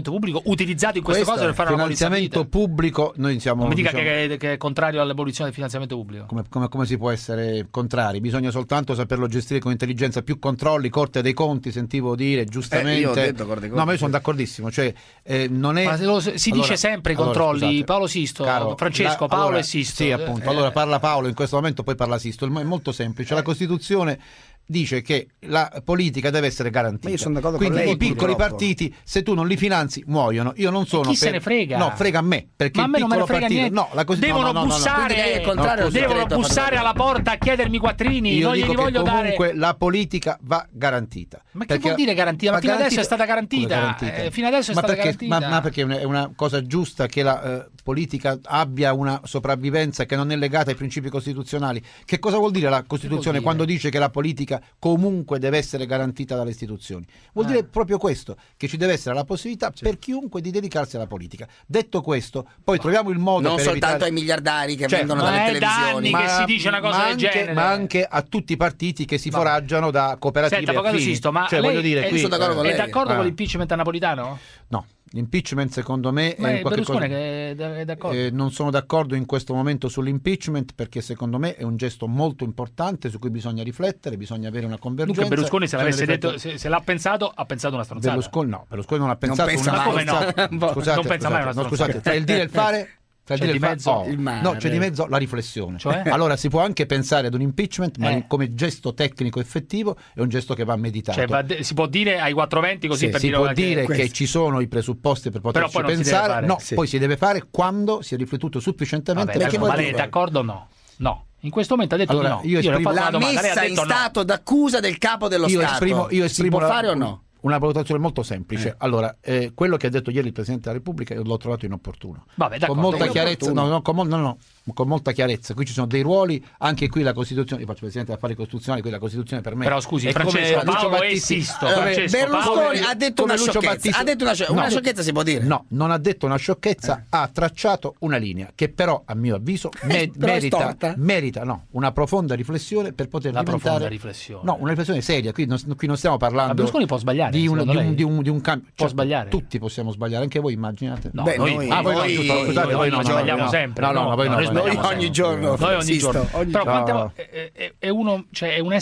finanziamento pubblico utilizzato in queste Questo cose per fare una polizia finanziamento pubblico, noi siamo... Non mi dica diciamo, che, che è contrario all'abolizione del finanziamento pubblico. Come, come, come si può essere contrari? Bisogna soltanto saperlo gestire con intelligenza. Più controlli, Corte dei Conti, sentivo dire giustamente. Eh, io ho detto Corte dei Conti. No, ma io sono d'accordissimo. Cioè, eh, non è... Ma se lo- si Allora- dice sempre i allora, controlli, scusate, Paolo Sisto, caro, Francesco, la- Paolo allora, e Sisto. Sì, appunto. Eh, Allora parla Paolo in questo momento, poi parla Sisto. Il- È molto semplice. La Costituzione dice che la politica deve essere garantita. Ma io sono d'accordo Quindi con lei, i piccoli purtroppo. partiti, se tu non li finanzi, muoiono. Io non sono chi per... se ne frega? No, frega a me, perché Ma a il me non me ne piccolo frega partito... niente. No, la Costi- Devono no, no, no, no. bussare, Quindi lei è contrario al devono segreto bussare alla porta a chiedermi i quattrini. Io non dico glieli che voglio comunque dare. la politica va garantita. Ma che Perché- vuol dire garantita? Ma va fino adesso garantita- è stata garantita. Come garantita? Eh, fino adesso è ma stata perché, garantita. Ma, ma perché è una- è una cosa giusta che la eh, politica abbia una sopravvivenza che non è legata ai principi costituzionali. Che cosa vuol dire la Costituzione dire? quando dice che la politica comunque deve essere garantita dalle istituzioni? Vuol Ah. dire proprio questo, che ci deve essere la possibilità per chiunque di dedicarsi alla politica. Detto questo, poi troviamo il modo Non per soltanto evitare... ai miliardari che Cioè, vengono ma dalle è da televisioni. anni che si dice una cosa ma del anche, genere. ma anche a tutti i partiti che si No. foraggiano da cooperative Senta, avvocato affini. Sisto, ma Cioè, lei voglio dire, è, qui, è d'accordo, eh, con eh, l'impeachment a Napolitano? No, l'impeachment secondo me Ma è è qualche Berlusconi cosa... che è, è d'accordo. Eh, non sono d'accordo in questo momento sull'impeachment perché secondo me è un gesto molto importante su cui bisogna riflettere, bisogna avere una convergenza. Dunque Berlusconi se, bisogna l'avesse detto, riflettere- se, se l'ha pensato, ha pensato una stronzata. Berlusconi no, Berlusconi non ha pensato pensa una mai. stronzata. Come no? Scusate, Non pensa mai una scusate, no, stronzata. scusate, tra il dire e il fare tra il C'è dire e di il mezzo fare- oh, il mare. no, c'è di mezzo la riflessione. Cioè? Allora si può anche pensare ad un impeachment, ma Eh. come gesto tecnico effettivo è un gesto che va meditato. Cioè, va de- si può dire ai quattrocentoventi così Sì, per si dire può ora che- dire che, questo. ci sono i presupposti per poterci poi non si deve pensare, fare. no, Sì. poi si deve fare quando si è riflettuto sufficientemente. Vabbè, perché adesso, ma vuol lei è dire- d'accordo o no? No. In questo momento ha detto Allora, di no. io Io, le ho esprimo- fatto una La domanda, lei ha messa in detto no. stato d'accusa del capo dello io Stato. esprimo, io si esprimo può la- fare o no? una valutazione molto semplice. Eh. Allora, eh, quello che ha detto ieri il Presidente della Repubblica io l'ho trovato inopportuno. Vabbè, d'accordo, con molta quello chiarezza, opportuno. no, no, con, mol- no, no, con molta chiarezza. Qui ci sono dei ruoli, anche qui la Costituzione, io faccio Presidente degli Affari Costituzionali, qui la Costituzione per me. Però scusi, è come Francesco, Lucio Paolo e Battisti- Sisto. come- Francesco, Berlusconi come- ha detto come una Lucio sciocchezza. Battisti- Ha detto una, scio- No. una sciocchezza si può dire. No, non ha detto una sciocchezza, ha tracciato una linea che però, a mio avviso, me- Però è merita, storta. merita no, una profonda riflessione per poter Una diventare... profonda riflessione. No, una riflessione seria, qui non, qui non stiamo parlando... Ma Berlusconi può sbagliare, di un, secondo di un, lei? di un, di un cambio. Può Certo, sbagliare. Tutti possiamo sbagliare, anche voi immaginate. No, Beh, noi, noi- Ah, voi no, noi- giusto, scusate, noi voi no, no, sbagliamo no, sempre. no, no, ma voi no, noi voi no. sbagliamo Noi ogni sempre. giorno, Noi ogni Sisto, giorno. ogni Però giorno. quante vo- è, è- è uno, cioè, è un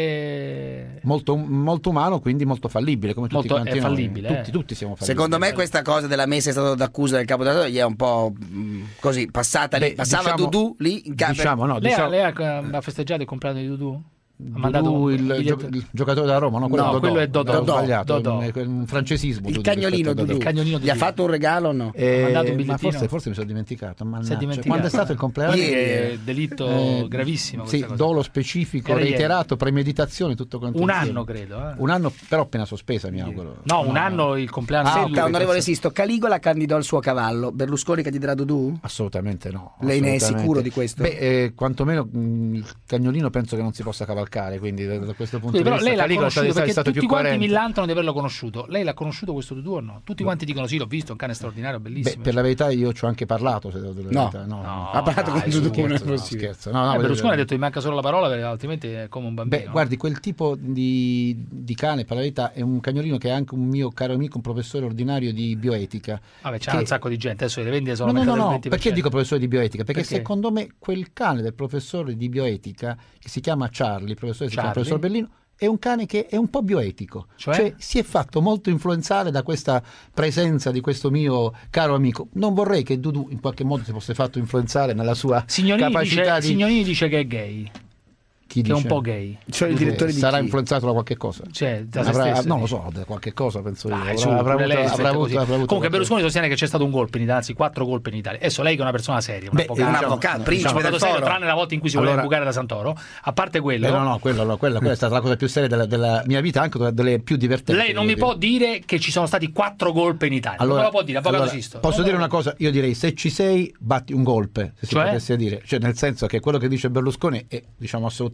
essere Molto, molto umano, quindi molto fallibile, come tutti Molto- quanti è noi. fallibile, Tutti, eh. tutti siamo fallibili. Secondo me questa cosa della messa in stato d'accusa del capo dello Stato gli è un po' mh, così passata lì. Beh, Passava diciamo- Dudu lì in campo. Diciamo, no, lei, ha, diciamo, lei ha, ha festeggiato il compleanno di Dudu? Ha Dudu, mandato il, un biglietto- gio- il giocatore della Roma, no? Quello, No, Dodò. quello è Dodò. Ho Dodò, sbagliato, Dodò. è un francesismo. Il Dudu cagnolino rispetto a Dudu. Dodò. Il cagnolino Gli ha Dudu. fatto un regalo o no? Eh, mandato un ma bigliettino? forse, forse mi sono dimenticato. mannaggia. dimenticato. Quando è stato il compleanno? Ieri Ieri. è delitto Eh, gravissimo. Sì, questa cosa. dolo specifico, Era ieri. reiterato, premeditazione, tutto quanto Un insieme. anno, credo. eh. Un anno, però appena sospesa, mi auguro. No, un anno il compleanno. Ah, Sì, ok. lui- Senta, onorevole penso- Sisto, Caligola candidò il suo cavallo. Berlusconi candiderà Dudu? Assolutamente no. Lei ne è assolutamente. sicuro di questo? Beh, eh, quantomeno mh, il cagnolino penso che non si possa cavalcare, quindi da, da questo punto Scusi, però di vista lei l'ha Caligola è stato, conosciuto è perché stato tutti più quanti coerente. millantano di averlo conosciuto. Lei l'ha conosciuto questo Dudu o no? Tutti quanti dicono sì, l'ho visto, è un cane straordinario, Beh, bellissimo. per la verità io ci ho anche parlato, se devo dire la No. verità. No, No, Ha parlato dai, con su, Dudu, non è scherzo, no, possibile. scherzo. No, no, Eh, voglio Berlusconi ha dire- detto mi manca solo la parola perché altrimenti è come un bambino. Beh, guardi, quel tipo di, di cane, per la verità, è un cagnolino che è anche un mio caro amico, un professore ordinario di bioetica. Vabbè, c'è che- un sacco di gente, adesso le vendite sono No, no, no, aumentate no, del venti per perché cento. dico professore di bioetica? Perché, Perché? secondo me quel cane del professore di bioetica, che si chiama Charlie, il professore si chiama Charlie? professor Bellino, è un cane che è un po' bioetico, Cioè? si è fatto molto influenzare da questa presenza di questo mio caro amico. Non vorrei che Dudu in qualche modo si fosse fatto influenzare nella sua Signorini capacità dice, di... Signorini dice che è gay, Chi che è un dice? po' gay. Cioè il Dudu direttore di sarà chi? influenzato da qualche cosa. Cioè, da se Avrà- stesso, non lo dice. so, da qualche cosa penso io. Dai, Avrà- su, avrà pure avuto- lei avrà aspetta avuto- così. avrà avuto Comunque qualche- Berlusconi sostiene che c'è stato un golpe in Italia, anzi quattro colpi in Italia. Adesso lei che è una persona seria, un Beh, avvocato, un diciamo, avvocato, diciamo, principe del avvocato serio, foro. tranne la volta in cui si voleva Allora- bucare da Santoro, a parte quello. Eh, no, no, quello, no, quella, quella è stata la cosa più seria della, della mia vita, anche una delle più divertenti. Lei non mi devo può dire. dire che ci sono stati quattro golpe in Italia. Allora, non me lo può dire, avvocato allora, Sisto. posso Non dire me una lo- cosa? Io direi se ci sei, batti un golpe, se Cioè? si potesse dire. Cioè, nel senso che quello che dice Berlusconi è, diciamo, assolutamente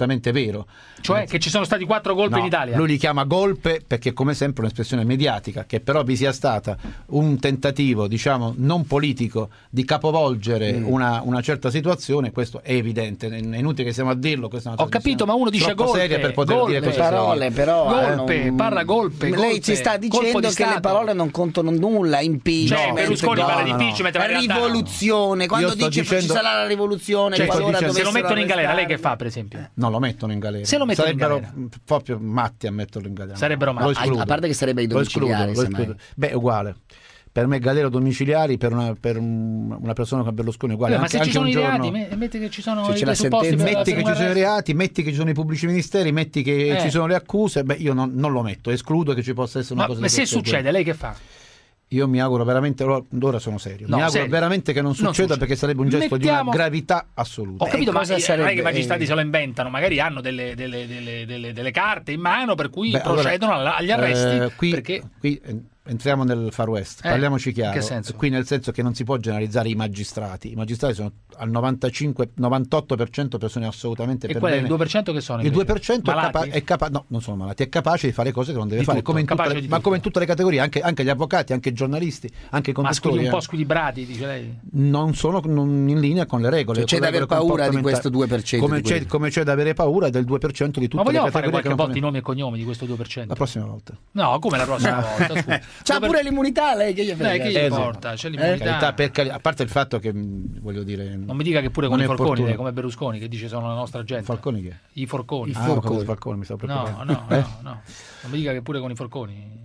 assolutamente vero. Cioè che ci sono stati quattro golpe No, in Italia? lui li chiama golpe perché come sempre è un'espressione mediatica, che però vi sia stata un tentativo, diciamo, non politico di capovolgere Mm. una, una certa situazione, questo è evidente, è inutile che stiamo a dirlo. Questa è una Ho capito, ma uno dice troppo golpe, seria per poter golpe, dire cose parole serie. però Golpe, eh, non- parla golpe, lei golpe, ci sta colpo dicendo di che Stato. le parole non contano nulla, impeachment, No, Berlusconi no, parla di no, no. impeachment, ma in realtà no. rivoluzione, quando Io sto dice dicendo- ci sarà la rivoluzione, Cioè, sto qualora dicendo- Se lo dovessero mettono in galera, lei che arrestarlo. fa, per esempio? Non lo mettono in galera. Se lo mettono in Sarebbero galera. un po' più matti a metterlo in galera. Sarebbero matti. Lo A- escludo. a parte che sarebbe ai Lo escludo, domiciliari, lo semmai. escludo. Beh, è uguale. Per me galera domiciliari per una, per un- una persona come Berlusconi è uguale. Eh, ma anche, se ci anche sono un i giorno... reati, me- metti che ci sono Se i c'è la presupposti sentenza- per Metti che un ci sono i arresto. reati, metti che ci sono i pubblici ministeri, metti che Eh. ci sono le accuse, beh io non, non lo metto, escludo che ci possa essere una Ma, cosa ma di se questo succede, genere. lei che fa? Io mi auguro veramente, ora ora sono serio, No, mi auguro serio. veramente che non Non succeda succede. perché sarebbe un gesto di Mettiamo- una gravità assoluta. Ho capito, ma cosa eh, non è che sarebbe- i magistrati se lo inventano, magari hanno delle, delle- delle- delle- delle carte in mano per cui Beh, allora, procedono alla- agli arresti. eh, qui, perché qui, eh, entriamo nel Far West, Eh, parliamoci in chiaro. che senso? Qui nel senso che non si può generalizzare i magistrati. I magistrati sono al novantacinque novantotto per cento persone assolutamente e per qual è il bene. due per cento che sono? Il invece? due per cento è, Malati? capa- è capa- no, non sono malati, è capace di fare cose che non deve Di fare, tutto, come in tutte capace le- di ma tutto. come in tutte le categorie, anche, anche gli avvocati, anche i giornalisti, anche i Ma scusi, conduttori. un po' eh. squilibrati, dice lei? Non sono non in linea con le regole. Cioè, c'è con le da aver regole paura di comportamentali. questo due per cento Come di c'è, quelli. come c'è da avere paura del due per cento di tutte Ma vogliamo le fare categorie qualche che non volta i fanno- nomi e cognomi di questo due per cento? La prossima volta. No, come la prossima volta? Scusi. C'ha Due pure per- l'immunità lei, che gli frega? Eh, che gli Eh, importa? C'è Per l'immunità. carità, per cari- a parte il fatto che mh, voglio dire Non mi dica che pure non con i è forconi, opportuno. lei, come Berlusconi, che dice sono la nostra gente. Falconi che? I forconi. I forconi. Falconi, mi stavo No, preoccupando. no, Eh? no, no. Non mi dica che pure con i forconi.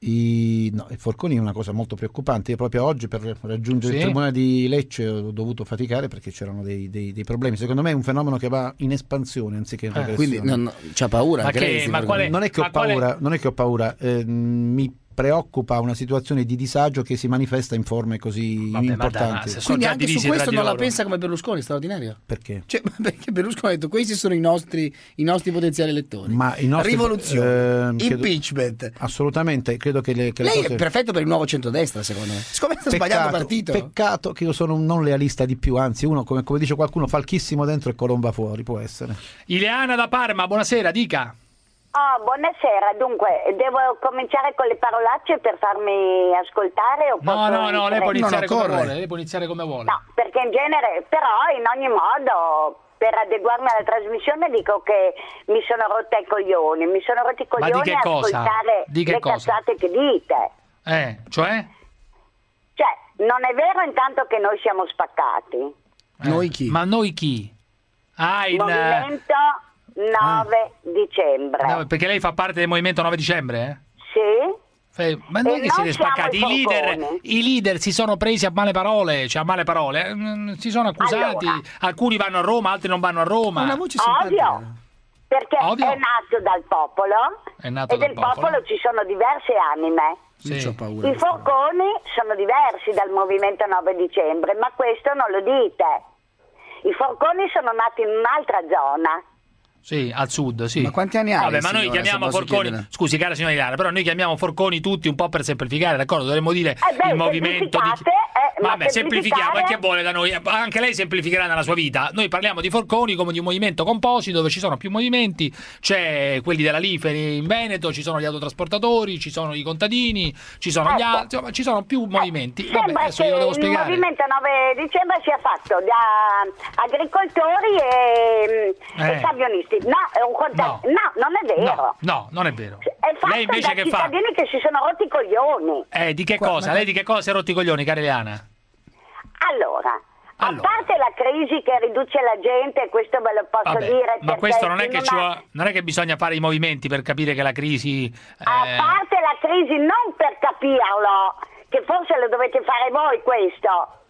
I, no, i forconi è una cosa molto preoccupante. Io proprio oggi per raggiungere Sì? il tribunale di Lecce ho dovuto faticare perché c'erano dei, dei- dei problemi. Secondo me è un fenomeno che va in espansione anziché in Eh, regressione. Quindi non, c'ha paura. Ma anche che- lei, si ma vergogna. qual è- non è che ho ma qual è- paura, non è che ho paura, eh, mi preoccupa una situazione di disagio che si manifesta in forme così Vabbè, ma importanti. dai, ma se sono Quindi già anche su divisi questo tra di non la loro. pensa come Berlusconi, straordinario. Perché? Cioè, ma perché Berlusconi ha detto questi sono i nostri, i nostri potenziali elettori. Ma i nostri- Rivoluzione, ehm, credo- impeachment. Assolutamente, credo che le, che le Lei cose... è perfetto per il nuovo centrodestra, secondo me. Siccome sta sbagliando partito. Peccato che io sono un non lealista di più, anzi uno, come, come dice qualcuno, falchissimo dentro e colomba fuori, può essere. Ileana da Parma, buonasera, dica. Oh, buonasera, dunque, devo cominciare con le parolacce per farmi ascoltare o No, posso no, no, lei può iniziare? iniziare No, no, come corre. vuole, lei può iniziare come vuole. No, perché in genere, però in ogni modo, per adeguarmi alla trasmissione dico che mi sono rotta i coglioni, mi sono rotti i Ma di coglioni che a cosa? ascoltare Di che le cosa? cazzate che dite. Eh, cioè? Cioè, non è vero intanto che noi siamo spaccati. Eh, Noi chi? Ma noi chi? Ah, in, eh, Movimento nove dicembre. no, perché lei fa parte del movimento nove dicembre? Eh? Sì? Fe- Ma non E è che non siete siamo spaccati, i i leader, forconi. i leader si sono presi a male parole, cioè a male parole, eh, mm, si sono accusati, Allora. alcuni vanno a Roma, altri non vanno a Roma. Una voce Ovvio, simpatica. perché Ovvio. è nato dal popolo È nato e dal del popolo. popolo. ci sono diverse anime. Sì. Io ho paura. I forconi sono diversi dal movimento nove dicembre, ma questo non lo dite. I forconi sono nati in un'altra zona. Sì, al sud, sì. Ma quanti anni ha Vabbè, lei, ma noi signora, chiamiamo se posso forconi. chiedere? Scusi, cara signora Ilana, però noi chiamiamo forconi tutti un po' per semplificare, d'accordo? Dovremmo dire Eh beh, il movimento di. semplificate, eh, ma Vabbè, semplifichiamo, e semplificare- che vuole da noi? Anche lei semplificherà nella sua vita. Noi parliamo di forconi come di un movimento composito dove ci sono più movimenti, c'è quelli della Liferi in Veneto, ci sono gli autotrasportatori, ci sono i contadini, ci sono gli Ecco. altri, insomma, ci sono più movimenti. Vabbè, Sembra adesso che glielo devo il spiegare. movimento nove dicembre sia fatto da agricoltori e, Eh. e camionisti. No, è un conta- No. no, non è vero. No, no, non è vero. È fatto Lei invece da che fa? cittadini che si sono rotti i coglioni. Eh, di che Qua- cosa? ma- Lei di che cosa si è rotti i coglioni, cara Eliana? Allora, Allora. a parte la crisi che riduce la gente, questo ve lo posso Vabbè, dire. ma perché questo non è in che una- ci vuole- non è che bisogna fare i movimenti per capire che la crisi A eh, parte la crisi, non per capirlo, che forse lo dovete fare voi questo,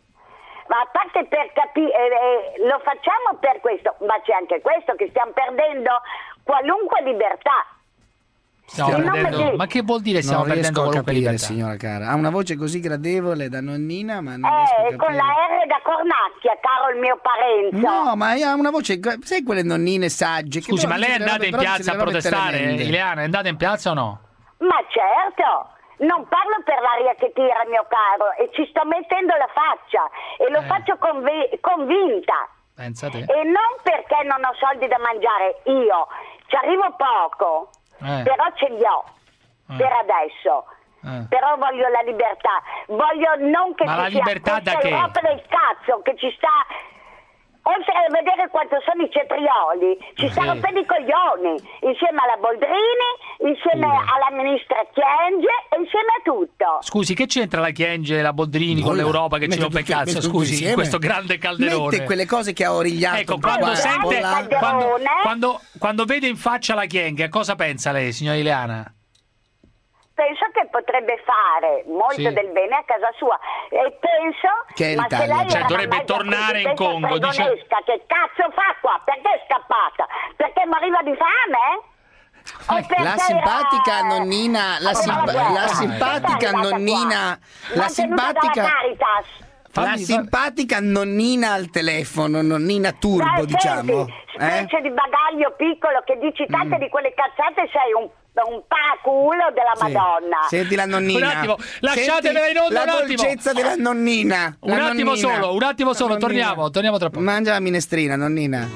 ma a parte per capire, eh, lo facciamo per questo, ma c'è anche questo, che stiamo perdendo qualunque libertà. stiamo In nome perdendo. di- Ma che vuol dire stiamo non perdendo riesco a qualunque capire, libertà? signora cara. Ha una voce così gradevole da nonnina, ma non riesco a Eh, capire. con la R da cornacchia, caro il mio Parenzo. No, ma ha una voce, sai quelle nonnine sagge? che Scusi, però ma lei è dice delle andata in robe- però piazza a dice delle robe protestare, tremende. Ileana? È andata in piazza o no? Ma certo, non parlo per l'aria che tira, mio caro, e ci sto mettendo la faccia, e lo Eh. faccio conve- convinta. Pensa te. E non perché non ho soldi da mangiare, io ci arrivo poco, Eh. però ce li ho Eh. per adesso. Eh. Però voglio la libertà, voglio non che Ma ci la sia libertà da questa che? Europa del cazzo che ci sta, oltre a vedere quanto sono i cetrioli, ci Sì. stanno per i coglioni, insieme alla Boldrini, insieme alla ministra Chienge e insieme a tutto. Scusi, che c'entra la Chienge e la Boldrini con Nulla. l'Europa che ci Mette rompe il tutti- cazzo? mette tutti Scusi, in insieme. questo grande calderone. Mette quelle cose che ha origliato. Ecco, un po' quando qua, sente, un po' là. quando, quando, quando vede in faccia la Chienge, a cosa pensa lei, signora Ileana? Penso che potrebbe fare molto Sì. del bene a casa sua e penso Che è ma se l'Italia. lei Cioè, era dovrebbe mai tornare in presidente Congo, dice- fregonesca, che cazzo fa qua? Perché è scappata? Perché moriva di fame? O perché La simpatica era- nonnina, la, o simpa- per guerra? la simpatica Perché è arrivata nonnina, qua? la Mantenuta simpatica, dalla Caritas. la simpatica nonnina al telefono, nonnina turbo, Dai, diciamo. senti, Eh? specie di bagaglio piccolo che dici tante Mm. di quelle cazzate, sei un, un paraculo della Sì. Madonna. Senti la nonnina. Un attimo, Senti lasciatemela in onda la un attimo. dolcezza della nonnina. Un la attimo nonnina. solo, un attimo La solo, nonnina. torniamo, torniamo tra poco. Mangia la minestrina, nonnina.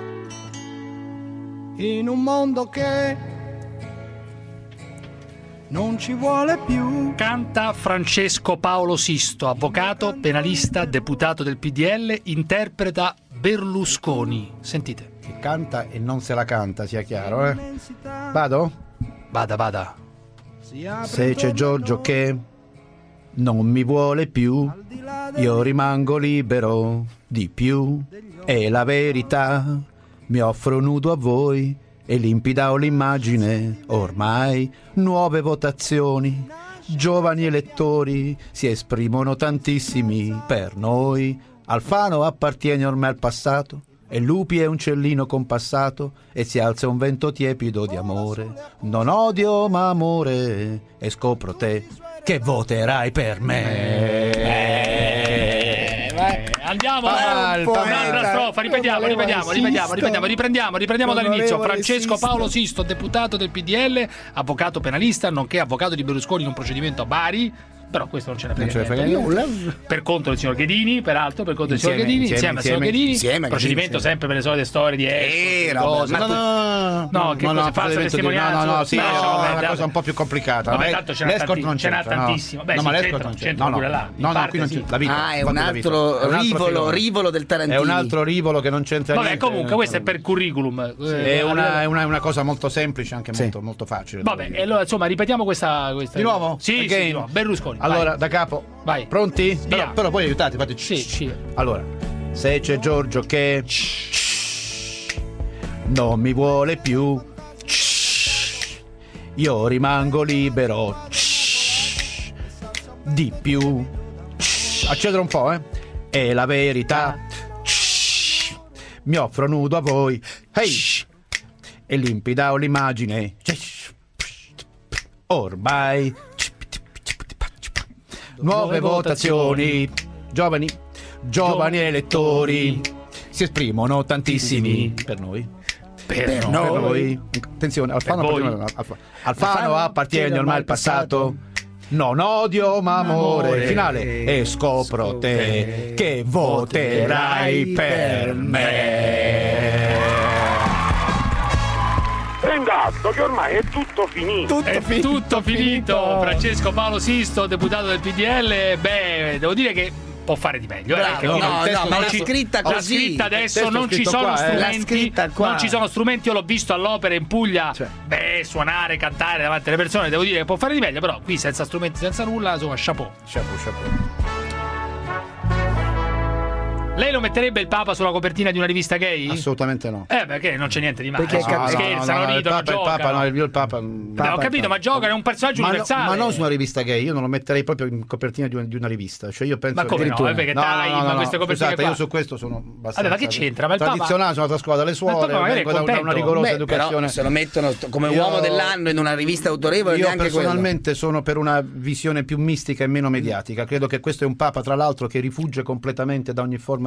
In un mondo che non ci vuole più. Canta Francesco Paolo Sisto, avvocato, penalista, deputato del P D L, interpreta Berlusconi. Sentite. Che canta e non se la canta, sia chiaro, eh. Vado? Vada, vada. Se c'è Giorgio che non mi vuole più, io rimango libero di più. È la verità, mi offro nudo a voi e limpida ho l'immagine. Ormai nuove votazioni, giovani elettori si esprimono tantissimi per noi. Alfano appartiene ormai al passato e Lupi è un cellino compassato e si alza un vento tiepido di amore. Non odio ma amore e scopro te che voterai per me. Andiamo, Pal, un'altra pal, strofa, ripetiamo, onorevole ripetiamo, ripetiamo, Sisto. ripetiamo, riprendiamo, riprendiamo dall'inizio. Onorevole Francesco Sisto. Paolo Sisto, deputato del P D L, avvocato penalista, nonché avvocato di Berlusconi in un procedimento a Bari. Però questo non ce ne frega, Non ce ne frega niente. nulla. Per conto del signor Ghedini, peraltro, per conto del signor Insieme, Ghedini, insieme, insieme, al signor insieme, Ghedini. insieme, procedimento insieme. sempre per le solite storie di Eh, esco, Robert, cose, no, no, ma- no, No, che no, cosa no, falsa procedimento di- testimonianza? no, no, sì, No, no, è vabbè, una dai. cosa un po' più complicata. Vabbè, Eh, tanto ce n'ha l'escort tanti- non ce n'ha c'entra, no. tantissimo. Beh, No, sì, ma c'entra, l'escort non c'entra c'entra. No, pure no, là. In no, no, parte qui non sì. c'entra. La vita, Ah, è fatto un da altro vita. È un altro rivolo, filone. rivolo del Tarantino. È un altro rivolo che non c'entra Vabbè, niente. comunque, questo è per curriculum. Eh, È una, è una, è una cosa molto semplice, anche Sì. molto, molto facile. Vabbè, e allora insomma, ripetiamo questa. questa... Di nuovo? Sì, Again? sì, di nuovo. Berlusconi. Allora, vai. da capo. Vai. Pronti? Via. Però, però poi aiutate, fate. Sì, sì. Allora, se c'è Giorgio che non mi vuole più, io rimango libero di più. Accedere un po', eh? È la verità. Mi offro nudo a voi. Hey! E limpida ho l'immagine. Ormai nuove votazioni, giovani, giovani elettori si esprimono tantissimi per noi. Per, Per noi. noi. Attenzione, Alfano, Per voi. appartiene, Alfa- Alfano appartiene ormai al passato. Non odio ma amore. Amore. Finale. E scopro te che voterai per me. Prenda atto che ormai è tutto finito. È tutto finito. Francesco Paolo Sisto, deputato del P D L. Beh, devo dire che può fare di meglio. eh, Bravo, perché no, non- no, non ma la ci- scritta la così. scritta Il adesso testo non ci scritto sono qua, eh. La strumenti. scritta qua. Non ci sono strumenti. Io l'ho visto all'opera in Puglia. Beh, suonare, cantare davanti alle persone. Devo dire che può fare di meglio. Però qui senza strumenti, senza nulla, insomma, chapeau. Chapeau, chapeau. Lei lo metterebbe il Papa sulla copertina di una rivista gay? Assolutamente no. Eh, perché non c'è niente di male. Perché Insomma, cap- scherzano, no, no, no, ridono, il Papa, il giocano. Papa, no, io il Papa. Beh, ho capito, ma giocano, è un personaggio ma, no- universale. ma non su una rivista gay, io non lo metterei proprio in copertina di una, di una rivista. Cioè io penso Ma come no? addirittura- Eh, perché Time, ma queste copertine scusate, qua- io su questo sono abbastanza. Vabbè, ma che c'entra? Ma il Papa- tradizionale, sono andata a scuola dalle Ma il suore, Papa magari vengo è da una, da una contento. rigorosa Beh, educazione. però se lo mettono come Io- uomo dell'anno in una rivista autorevole, Io neanche quello. personalmente sono per una visione più mistica e meno mediatica. Credo che questo è un Papa, tra l'altro, che rifugge completamente da ogni forma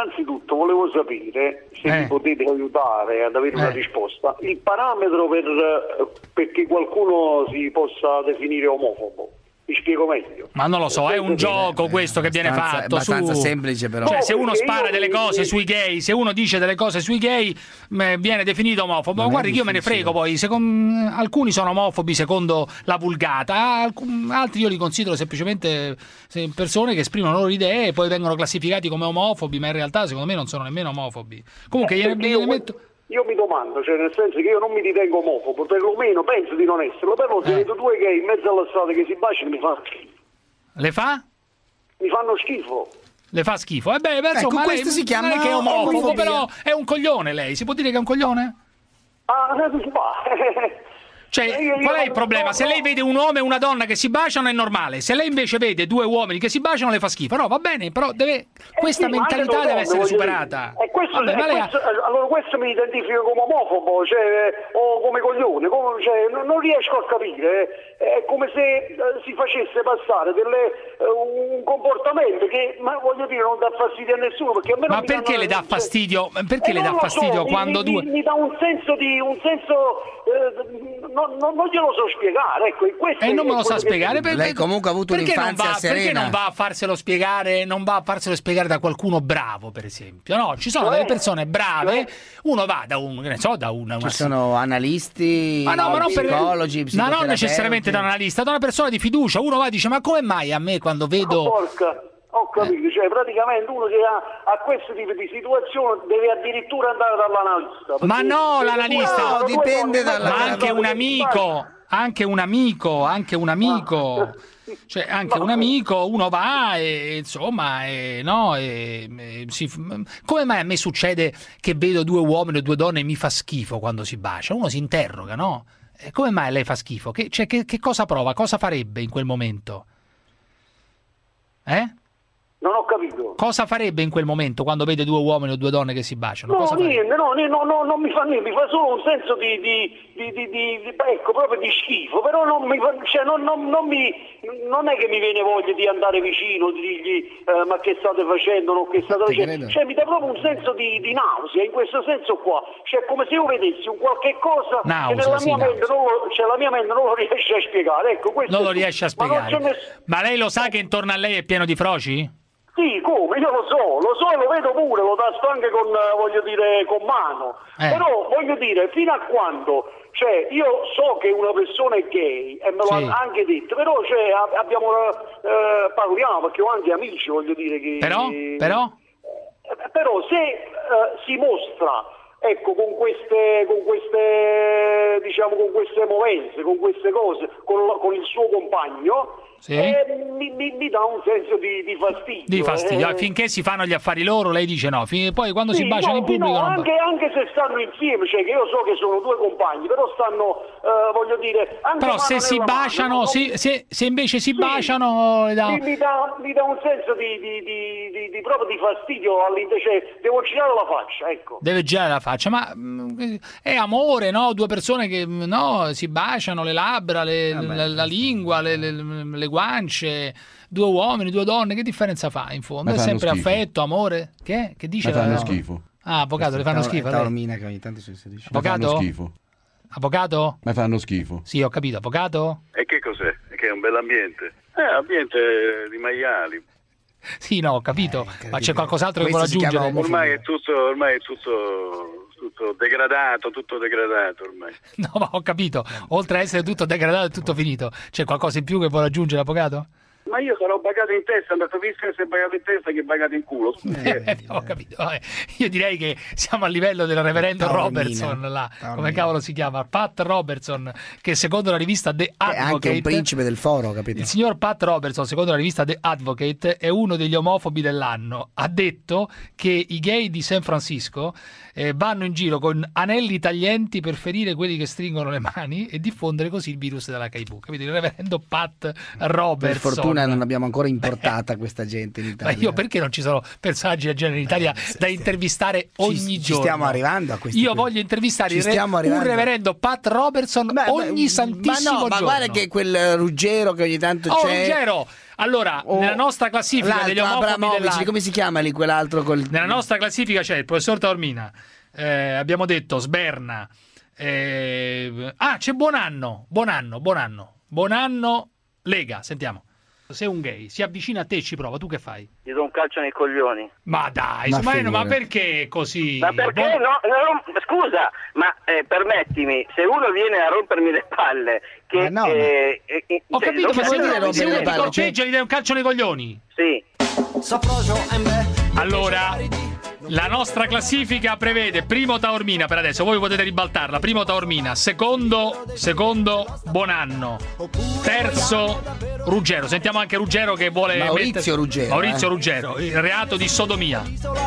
innanzitutto volevo sapere se Eh. mi potete aiutare ad avere una Eh. risposta. Il parametro per, perché qualcuno si possa definire omofobo. mi spiego meglio. Ma non lo so, è un gioco questo che viene abbastanza- fatto abbastanza su... semplice, però. Cioè, No, se uno perché spara io- delle cose sui gay, se uno dice delle cose sui gay, mh, viene definito omofobo. Non Ma è guardi che io me ne difficile. frego poi, secon- alcuni sono omofobi secondo la vulgata, alcun- altri io li considero semplicemente se- persone che esprimono le loro idee e poi vengono classificati come omofobi, ma in realtà secondo me non sono nemmeno omofobi. Comunque gliene, Perché gliene io, metto... io mi domando, cioè nel senso che io non mi ritengo omofobo, perlomeno penso di non esserlo, però se Eh. vedo due gay in mezzo alla strada che si baciano mi fanno schifo. Le fa? Mi fanno schifo. Le fa schifo. E beh, beh, Ecco, insomma, lei questo si chiama non è che è omofobo, omofobia. però è un coglione lei. Si può dire che è un coglione? Ah, ma... Cioè, Io- io qual è il non- problema? no, Se no. lei vede un uomo e una donna che si baciano è normale. Se lei invece vede due uomini che si baciano le fa schifo. No, va bene, però deve... questa Eh sì, ma anche mentalità le deve donne, essere voglio superata. dire. E questo, Vabbè, e ma lei ha- questo- allora questo mi identifica come omofobo, cioè, o come coglione, come- cioè, non, non riesco a capire. È come se eh, si facesse passare delle, eh, un comportamento che, ma voglio dire, non dà fastidio a nessuno. Perché a me non Ma mi perché danno- le dà fastidio? Perché Eh, le dà non lo so, fastidio mi- quando mi, due... Mi, mi dà un senso di... un senso... eh, non, non, non glielo so spiegare, ecco. questo E è non me lo quello sa che- spiegare. Per- Lei comunque ha avuto perché non un'infanzia va, perché serena. non va a farselo spiegare, non va a farselo spiegare da qualcuno bravo, per esempio? No, ci sono Cioè? delle persone brave, uno va da un, che ne so, da una, Ci una sono analisti, Ma no, ma non per- psicologi, ma psicoterapeuti. non necessariamente da un analista, da una persona di fiducia. Uno va e dice: ma come mai a me quando Oh, vedo. porca, ho capito, cioè praticamente uno che ha, ha questo tipo di situazione deve addirittura andare dall'analista. Ma perché- no, perché l'analista due- No, due dipende donne- dalla- Ma anche un che si amico, anche un amico, anche un amico. Cioè, anche un amico, uno va e insomma, e, no, e, e si, come mai a me succede che vedo due uomini e due donne e mi fa schifo quando si bacia? Uno si interroga, no? E come mai a lei fa schifo? Che, cioè, che, che cosa prova? Cosa farebbe in quel momento? Eh? Non ho capito. Cosa farebbe in quel momento quando vede due uomini o due donne che si baciano? No, Cosa farebbe? niente, no, ni- no, no, non mi fa niente, mi fa solo un senso di, di, di, di, di- di- ecco, proprio di schifo, però non mi fa, cioè, non, non, non mi, non è che mi viene voglia di andare vicino, di dirgli eh, ma che state facendo, non che state Ti facendo, credo. cioè mi dà proprio un senso di, di nausea, in questo senso qua, cioè come se io vedessi un qualche cosa Nausea, che nella sì, mia mente nausea. non lo, cioè, la mia mente non lo riesce a spiegare, ecco, questo Non lo è- riesce a ma non spiegare. c'è ness- Ma lei lo sa che intorno a lei è pieno di froci? Sì, come? Io lo so, lo so e lo vedo pure, lo tasto anche con, eh, voglio dire, con mano. Eh. Però, voglio dire, fino a quando, cioè, io so che una persona è gay, e me lo Sì. ha anche detto, però, cioè, ab- abbiamo, eh, parliamo, perché ho anche amici, voglio dire, che... Però? Però? Eh, Però se eh, si mostra, ecco, con queste, con queste, diciamo, con queste movenze, con queste cose, con, la- con il suo compagno, Sì. eh, mi, mi- mi dà un senso di, di fastidio. Di fastidio. eh. Finché si fanno gli affari loro, lei dice no. Fin- Poi quando si Sì, baciano no, in sì, pubblico no, non anche, anche se stanno insieme, cioè che io so che sono due compagni, però stanno, eh, voglio dire, anche Però mano se si nella mano, baciano, no? se, se- se invece si Sì. baciano, le dà- Mi, mi dà, mi dà un senso di, di, di, di, di proprio di fastidio all'interno, cioè devo girare la faccia, ecco. deve girare la faccia. Ma mm, è amore, no? Due persone che mm, no, si baciano le labbra, le- la, la lingua, le, le- le guance. Due uomini, due donne, che differenza fa in fondo? Ma È fanno sempre schifo. affetto, amore? Che? Che dice? Ma fanno la- schifo. Ah, avvocato, le fanno È schifo. a lei? Taormina che ogni tanto si inserisce. Ma fanno Avvocato? schifo. Avvocato? Ma fanno schifo. Sì, ho capito. Avvocato? E che cos'è? Che è un bell'ambiente? Eh, ambiente di maiali. Sì, no, ho capito. Ma c'è qualcos'altro che vuole Questo si chiama aggiungere? Ormai è tutto, ormai è tutto, tutto degradato, tutto degradato ormai. No, ma ho capito. Oltre a essere tutto degradato e tutto finito, c'è qualcosa in più che vuole aggiungere, avvocato? Ma io sarò bagato in testa, andato visto che sei bagato in testa che bagato in culo. Eh, ho capito. Vabbè, io direi che siamo a livello del reverendo Taormina. Robertson, là, Taormina. come cavolo si chiama? Pat Robertson, che secondo la rivista The È anche Advocate, un principe del foro, capito? il signor Pat Robertson, secondo la rivista The Advocate, è uno degli omofobi dell'anno. Ha detto che i gay di San Francisco eh, vanno in giro con anelli taglienti per ferire quelli che stringono le mani e diffondere così il virus dell'H I V. Capito? Il reverendo Pat Robertson. Per fortuna non abbiamo ancora importata questa gente in Ma Italia. io perché non ci sono personaggi del genere in Italia da intervistare ogni ci giorno? stiamo arrivando a questi Io qui. voglio intervistare Ci il re- stiamo un arrivando. reverendo Pat Robertson Beh, ogni beh, santissimo ma no, ma giorno. guarda che quel Ruggero che ogni tanto Oh, c'è. Ruggero! Allora, Oh, nella nostra classifica l'altro, degli omofobi Abramovic, dell'anno, come si chiama lì quell'altro col... nella nostra classifica c'è il professor Taormina, eh, abbiamo detto Sberna, eh, ah c'è Buonanno, Buonanno, Buonanno, Buonanno Lega, sentiamo. Se un gay si avvicina a te e ci prova, tu che fai? Gli do un calcio nei coglioni. Ma dai, Ma ma, ma figurati. perché così? Ma perché no? no, no, scusa, ma eh, permettimi, se uno viene a rompermi le palle, che Ma no, eh, eh, eh, Ho cioè, capito, non ma se capisco uno, come se uno viene- ti corteggia gli dai un calcio nei coglioni? Sì. Allora, la nostra classifica prevede primo Taormina per adesso, voi potete ribaltarla. Primo Taormina, secondo, secondo Bonanno, terzo Ruggero. Sentiamo anche Ruggero che vuole Maurizio mettere- Ruggero, Maurizio eh. Ruggero, il reato di sodomia.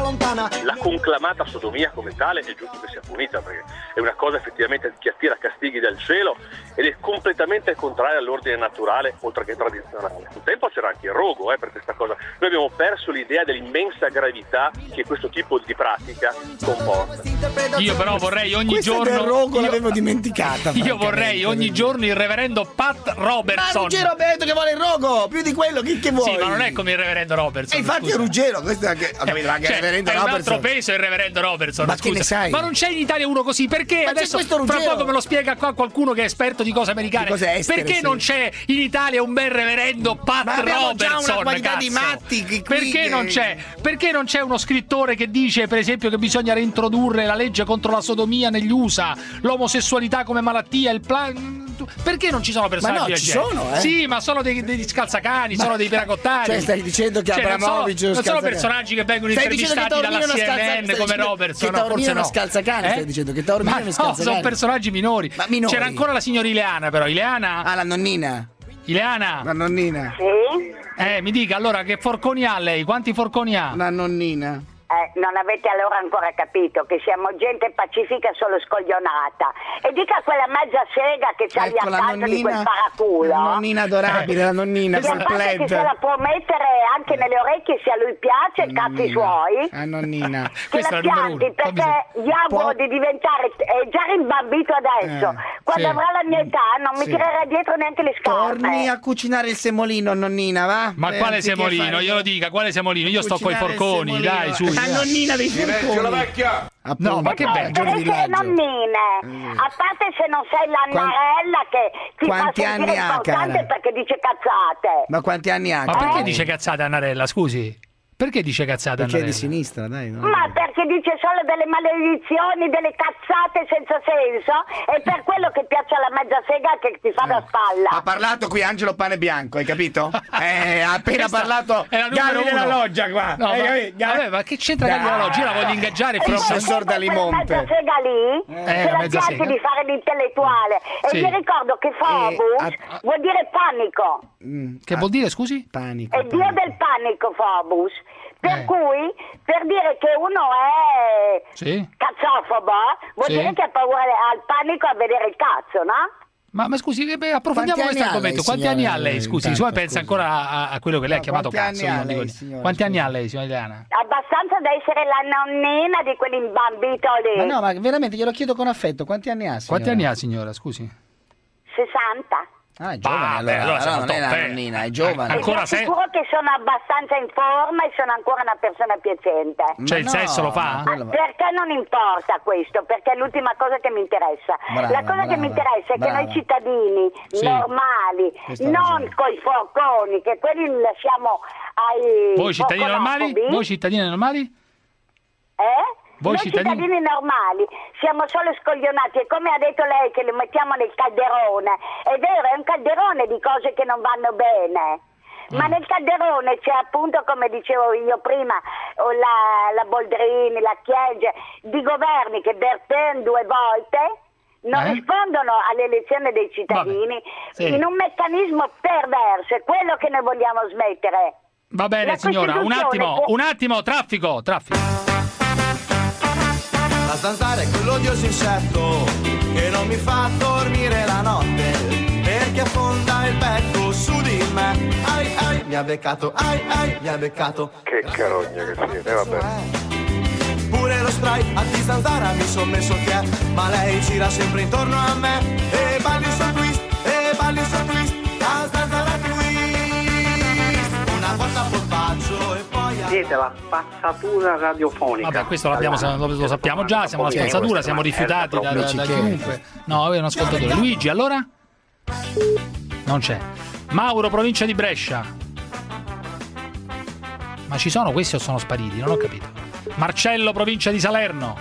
La conclamata sodomia come tale è giusto che sia punita, perché è una cosa effettivamente che attira castighi dal cielo ed è completamente contraria all'ordine naturale oltre che tradizionale. Un tempo c'era anche il rogo eh, per questa cosa. Noi abbiamo perso l'idea dell'immensa gravità che questo tipo di pratica comporta. Io però vorrei ogni Questa giorno del rogo io- l'avevo dimenticata. Io vorrei ogni giorno il reverendo Pat Ma Robertson. Ruggero ha detto che vuole il rogo, più di quello che, che vuoi. Sì, ma non è come il reverendo Robertson. E infatti scusa. è Ruggero, questo è anche, ho capito, anche Cioè, il reverendo è un altro Robertson. peso il reverendo Robertson. Ma che scusa. ne sai? Ma non c'è in Italia uno così? Perché Ma c'è adesso questo fra Ruggero. poco me lo spiega qua qualcuno che è esperto di cose americane. Di cose estere, Perché sì. non c'è in Italia un bel reverendo Pat Ma abbiamo già Robertson? una quantità cazzo? di matti che qui Perché che- non c'è? Perché non c'è uno scrittore che dice, per esempio, che bisogna reintrodurre la legge contro la sodomia negli U S A, l'omosessualità come malattia, il plan... Perché non ci sono personaggi Ma no, del ci genere? sono, eh. Sì, ma sono dei, degli scalzacani, Ma- sono dei peracottari. Cioè, stai dicendo che Cioè, non sono- Abramovic è uno non sono scalzacani. personaggi che vengono Stai dicendo intervistati che dalla Taormino è uno scalza- C N N stai come dicendo Robertson. che no, Taormino forse è uno no. scalzacani, Eh? stai dicendo che Taormino Ma è uno no, scalzacani. sono personaggi minori. Ma minori. C'era ancora la signora Ileana, però. Ileana? Ah, la nonnina. Ileana? La nonnina. Sì? Eh, mi dica allora che forconi ha lei? Quanti forconi ha? La nonnina. Eh, non avete allora ancora capito che siamo gente pacifica solo scoglionata. E dica a quella mezza sega che c'ha lì Ecco, la accanto di quel nonnina, paraculo. la nonnina adorabile, la nonnina Che a col parte che se la plaid. può mettere anche nelle orecchie se a lui piace, cazzi suoi. La nonnina. Che Questa la è la numero pianti uno. perché gli auguro di diventare, è già rimbambito adesso. Eh, Quando sì. avrà la mia età non mi Sì. tirerà dietro neanche le scarpe. Torni a cucinare il semolino, nonnina, va? Ma Eh, quale anziché semolino? fare- Glielo dica, quale semolino? Io sto coi Cucinare il forconi, semolino. dai, su. La nonnina dei forconi. la vecchia! No, ma E che poi bello. per essere nonnine, a parte se non sei la Quan- Narella che ti fa quanti sentire anni ha, importante cara? perché dice cazzate. Ma quanti anni ha? Ma cara? perché dice cazzate Annarella, scusi? Perché dice cazzate Perché è di Annarella? sinistra, dai. No? Ma perché dice solo delle maledizioni, delle cazzate senza senso? E per quello che piace alla mezza sega che ti fa da spalla. Ha parlato qui Angelo Pane Bianco, hai capito? Eh, ha appena Questa parlato è la numero Galli della uno. Loggia qua. No, Hai ma, capito? Ga- vabbè, ma che c'entra Galli della Loggia? Io la voglio ingaggiare Il proprio. professor Quella Dalimonte. mezza sega lì Eh, se la la mezza pianti sega. di fare l'intellettuale. Sì. E vi ricordo che Phobos Eh, a- vuol dire panico. Mm, Che vuol dire, scusi? Panico. È dio del panico Phobos. Per Eh. cui, per dire che uno è Sì. cazzofobo, vuol Sì. dire che ha paura, ha il panico a vedere il cazzo, no? Ma, ma scusi, eh, beh, approfondiamo Quanti questo anni ha argomento. lei, Quanti anni ha signora, lei? Scusi, intanto, siccome pensa scusi. ancora a, a quello che lei ha No, chiamato quanti cazzo. anni io ha non dico lei, niente. signora, Quanti anni scusi? ha lei, signora Ileana? Abbastanza da essere la nonnina di quell'imbambito lì. Ma no, ma veramente glielo chiedo con affetto. Quanti anni ha, signora? Quanti anni ha, signora? Scusi. sessanta. Ah, è giovane Ah, beh, allora. allora siamo Allora non è top, la eh. nonnina, è giovane. E vi Ancora se- assicuro che sono abbastanza in forma e sono ancora una persona piacente. Cioè, Ma il sesso lo fa? ma quello- Perché non importa questo? Perché è l'ultima cosa che mi interessa. Brava, la cosa che brava, mi interessa è che brava. noi cittadini Sì. normali, Questo ha non ragione. coi forconi, che quelli li lasciamo ai Voi cittadini normali? foconofobi, Voi cittadini normali? eh? Voi Noi cittadini- cittadini normali siamo solo scoglionati e come ha detto lei che lo mettiamo nel calderone, è vero, è un calderone di cose che non vanno bene. Ma nel calderone c'è appunto, come dicevo io prima, o la, la Boldrini, la Chiege, di governi che Bertè due volte non Eh? rispondono alle elezioni dei cittadini Sì. in un meccanismo perverso, è quello che noi vogliamo smettere. Va bene, La signora, un Costituzione attimo, può- un attimo, traffico, traffico. La zanzara è quell'odioso insetto che non mi fa dormire la notte perché affonda il becco su di me. Ai ai, mi ha beccato, ai ai, mi ha beccato. Che carogna che siete, vabbè. Pure lo spray a di zanzara mi son messo che è, ma lei gira sempre intorno a me e balli il suo twist, e balli il suo twist, la zanzara twist. Una volta a polpaccio e poi a... Siete la spazzatura radiofonica. Vabbè, questo l'abbiamo, lo, lo sappiamo già, siamo la Sì, spazzatura, questa siamo è una rifiutati da, merda da, da proprio. chiunque. No, è un ascoltatore. Luigi, allora? Non c'è. Mauro, provincia di Brescia. Ma ci sono questi o sono spariti? Non ho capito. Marcello, provincia di Salerno.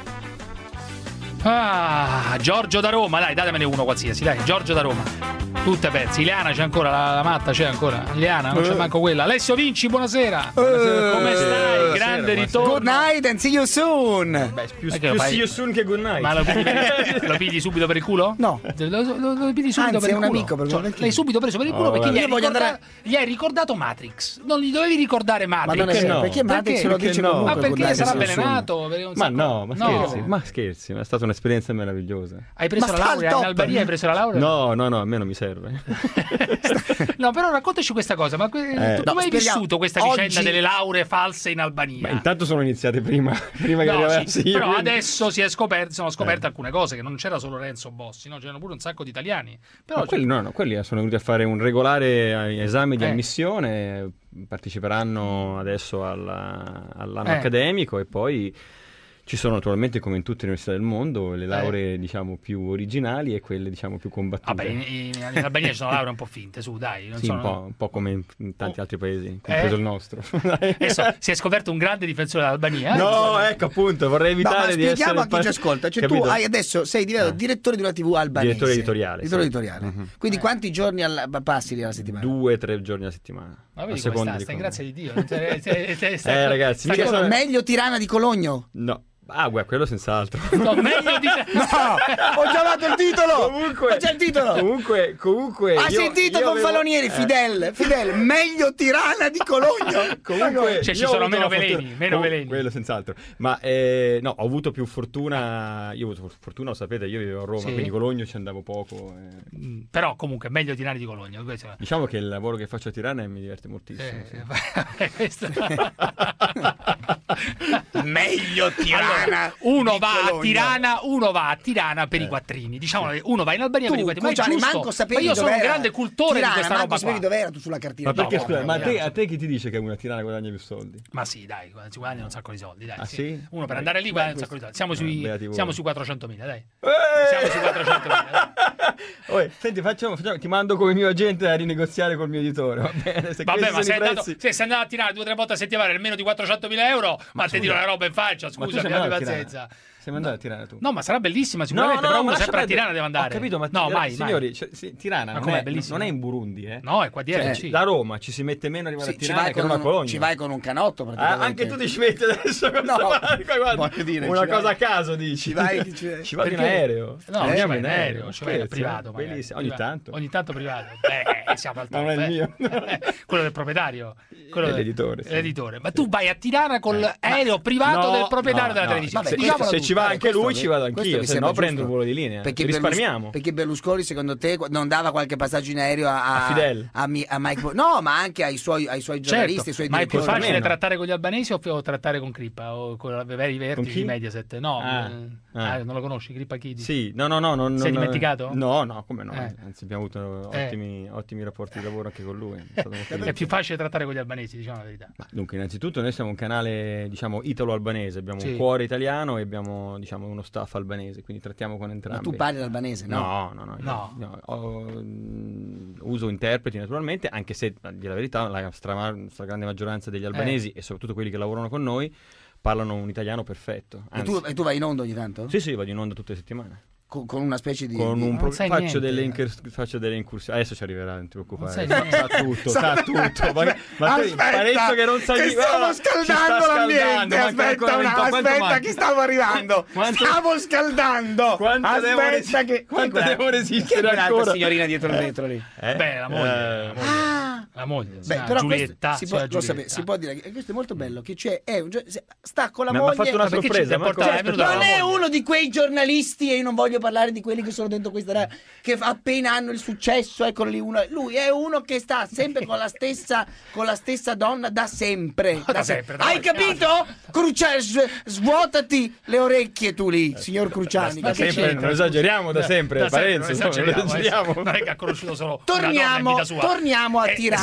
Ah, Giorgio da Roma, dai, datemene uno qualsiasi, dai, Giorgio da Roma. Tutte perse. Ileana c'è ancora, la, la matta c'è ancora. Ileana, non c'è manco quella. Alessio Vinci, buonasera. Buonasera. Come stai? Buonasera, grande ritorno. Good night and see you soon. Beh, più, più see you soon che good night. Ma lo pigli, lo pigli subito per il culo? No. Lo, lo, lo pigli subito Anzi, per il un culo. amico per cioè, l'hai subito preso per il culo oh, perché gli hai, ricorda- andare... gli hai ricordato Matrix. Non gli dovevi ricordare Matrix. Ma non è vero, no. Perché Matrix perché? lo dice no? comunque. Ma perché sarà avvelenato? Ma no, ma scherzi, no. ma scherzi, ma è stata un'esperienza meravigliosa. Hai preso la laurea in Albania? Hai preso la laurea? No, no, no, a me non mi serve. No, però raccontaci questa cosa. Ma que- eh, tu come no, hai speriamo. vissuto questa Oggi... vicenda delle lauree false in Albania? Ma intanto sono iniziate prima, prima che no, arrivassi sì, io. Però quindi... adesso si è scoperto, sono scoperte eh. alcune cose, che non c'era solo Renzo Bossi, no? C'erano pure un sacco di italiani. Però Ma quelli, no, no, quelli sono venuti a fare un regolare esame di eh. ammissione, parteciperanno adesso alla, all'anno Eh. accademico e poi ci sono naturalmente, come in tutte le università del mondo, le lauree eh. diciamo più originali e quelle diciamo più combattute. Vabbè, in, in, in Albania ci sono lauree un po' finte, su dai. Non sì, sono... un, po', un po' come in, in tanti altri paesi, compreso Eh. il nostro. Adesso si è scoperto un grande difensore dell'Albania. No, ecco appunto, vorrei evitare no, ma di essere... spieghiamo a chi ci ascolta. Cioè capito? tu hai adesso sei diventato Eh. direttore di una tivù albanese. Direttore editoriale. Direttore sì. editoriale. Mm-hmm. Quindi quanti giorni alla, passi lì alla settimana? Due, tre giorni alla settimana. Ma vedi a come sta, di sta in come. grazia di Dio. Te- te- te- sta- Eh ragazzi, sta- mica sono- Meglio Tirana di Cologno? No. Ah, guarda, quello senz'altro. No, meglio di... No, ho già dato il titolo. Comunque, ho già il titolo. Comunque, comunque. Ha io, sentito io con avevo... Falonieri, eh. Fidel, Fidel, meglio Tirana di Cologno. Comunque, cioè, ci io ho sono avuto meno la veleni, fortuna- meno Com- veleni. Quello senz'altro. Ma eh, no, ho avuto più fortuna. Io ho avuto fortuna, lo sapete, io vivevo a Roma, Sì. quindi Cologno ci andavo poco. eh. Mm, Però comunque meglio Tirana di Cologno. Questo... Diciamo che il lavoro che faccio a Tirana mi diverte moltissimo. Eh, sì. questo... Meglio Tirana. Allora, uno di va Cologno. a Tirana, uno va a Tirana per i quattrini. Diciamo, uno va in Albania Tu, per i quattrini. Ma è Cruciani, giusto. manco Ma sapevi io sono un dov'era grande cultore Tirana, di questa manco roba sapevi qua. dov'era tu sulla cartina. Ma perché No, scusa, no, ma a te, no. a te chi ti dice che una Tirana guadagna più soldi? Ma sì, dai, si guadagna un sacco di soldi, dai. Ah, sì? Uno per andare lì guadagna un sacco di soldi. Siamo sui, beati voi. siamo sui quattrocentomila, dai. Eh! Siamo sui quattrocentomila, dai. Oh, senti, facciamo, facciamo, ti mando come mio agente a rinegoziare col mio editore. Va bene, se Vabbè, questi ma sono sei i andato, prezzi- se sei andato a tirare due o tre volte a settimana almeno di quattrocentomila euro, ma, te tiro la roba in faccia, Ma tu scusa, sei abbi andato a pazienza. Tirana? Sei mandato a Tirana tu? No, ma sarà bellissima sicuramente, No, no, però no, uno ma sempre a lascia Tirana deve andare. Ho capito, ma no, ti- mai, signori, mai. cioè, sì, Tirana Ma non com'è, è, bellissimo? non è in Burundi, eh? No, è qua dietro, Cioè, sì. da Roma ci si mette meno arrivare Sì, a ci Tirana vai, che con non a un, Cologno. ci vai con un canotto Ah, praticamente. anche tu ti ci metti adesso con No, guarda, guarda, voglio dire, una ci cosa vai- a caso dici. ci vai- ci- ci vado in Perché? aereo. No, Andiamo ci vai in aereo, ci vai in Scherzi, privato, eh? magari. Bellissimo, ogni Privato. tanto. Ogni tanto privato. Beh, siamo al top. Non è il eh. mio. Quello del proprietario. Quello È del- l'editore, sì. l'editore. Ma tu vai a Tirana con l'aereo privato No, del proprietario no, della no. televisione. Se, Diciamolo se tu. ci va anche questo- lui ci vado questo anch'io, mi se sembra no prendo il giusto. volo di linea. Perché Risparmiamo. Berlus- perché Berlusconi secondo te non dava qualche passaggio in aereo a, A Fidel. a, Mi- a Mike Bo- no, ma anche ai suoi, ai suoi giornalisti, Certo, ai suoi ma è più direttori. facile meno. trattare con gli albanesi o, o trattare con Crippa o con i veri vertici chi? di Mediaset? No, Ah, eh, ah. ah, non lo conosci, Crippa Chidi? Sì, no, no, no. Non, Sei non- dimenticato? No, no, come no. Eh. Anzi, abbiamo avuto Eh. ottimi, ottimi rapporti di lavoro anche con lui. È stato molto È bello. più facile trattare con gli albanesi, diciamo la verità. Ma dunque, innanzitutto noi siamo un canale, diciamo, italo-albanese, abbiamo Sì. un cuore italiano e abbiamo, diciamo, uno staff albanese, quindi trattiamo con Ma entrambi. tu parli l'albanese, no? No, no, no. io- No. no, ho- mm, uso interpreti naturalmente, anche se, a dire la verità, la stra- stragrande maggioranza degli albanesi e soprattutto quelli che lavorano con noi parlano un italiano perfetto. E Anzi, tu, e tu vai in onda ogni tanto? sì, sì, vado in onda tutte le settimane. Con, con una specie di... Con di- un pro- sai faccio, niente. delle incur- faccio delle incursioni. Adesso ci arriverà, non ti preoccupare. Non sai Sa, niente. sa tutto, sa tutto. Ma, ma tu Aspetta, parecchio che non sai che di- stiamo ah, ci sta scaldando l'ambiente. scaldando, manca Aspetta, ancora una, venti- quanto aspetta manca? che stavo arrivando. Quanto- Stavo scaldando. Quanto devo aspetta resi- che... quanto Chi è devo quella- resistere chi è quell'altra ancora? signorina dietro il vetro lì? Eh? Beh, la moglie, Eh, la moglie. Ah! La moglie, Beh, ah, però Giulietta, questo si può, signora lo sapete, Giulietta. si può dire che questo è molto bello, che c'è, è un gio- se- sta con la Mi ha moglie. fatto una Ma perché ci sorpresa, ti Marco. porta- Cioè, è venuta Non la è moglie? uno di quei giornalisti, e io non voglio parlare di quelli che sono dentro questa ra- che appena hanno il successo, eccolo lì uno. Lui è uno che sta sempre con la stessa con la stessa donna da sempre. Da sempre, da Hai sempre. capito? Cruciani, s- svuotati le orecchie tu lì, signor Cruciani. Da che sempre, c'entra? non esageriamo da sempre, Da sempre, Parenzo, non esageriamo, non esageriamo. Non è che ha conosciuto solo una donna in Torniamo, vita sua. torniamo a Eh, Tirana.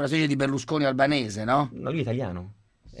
una specie di Berlusconi albanese, no? No, lui è italiano.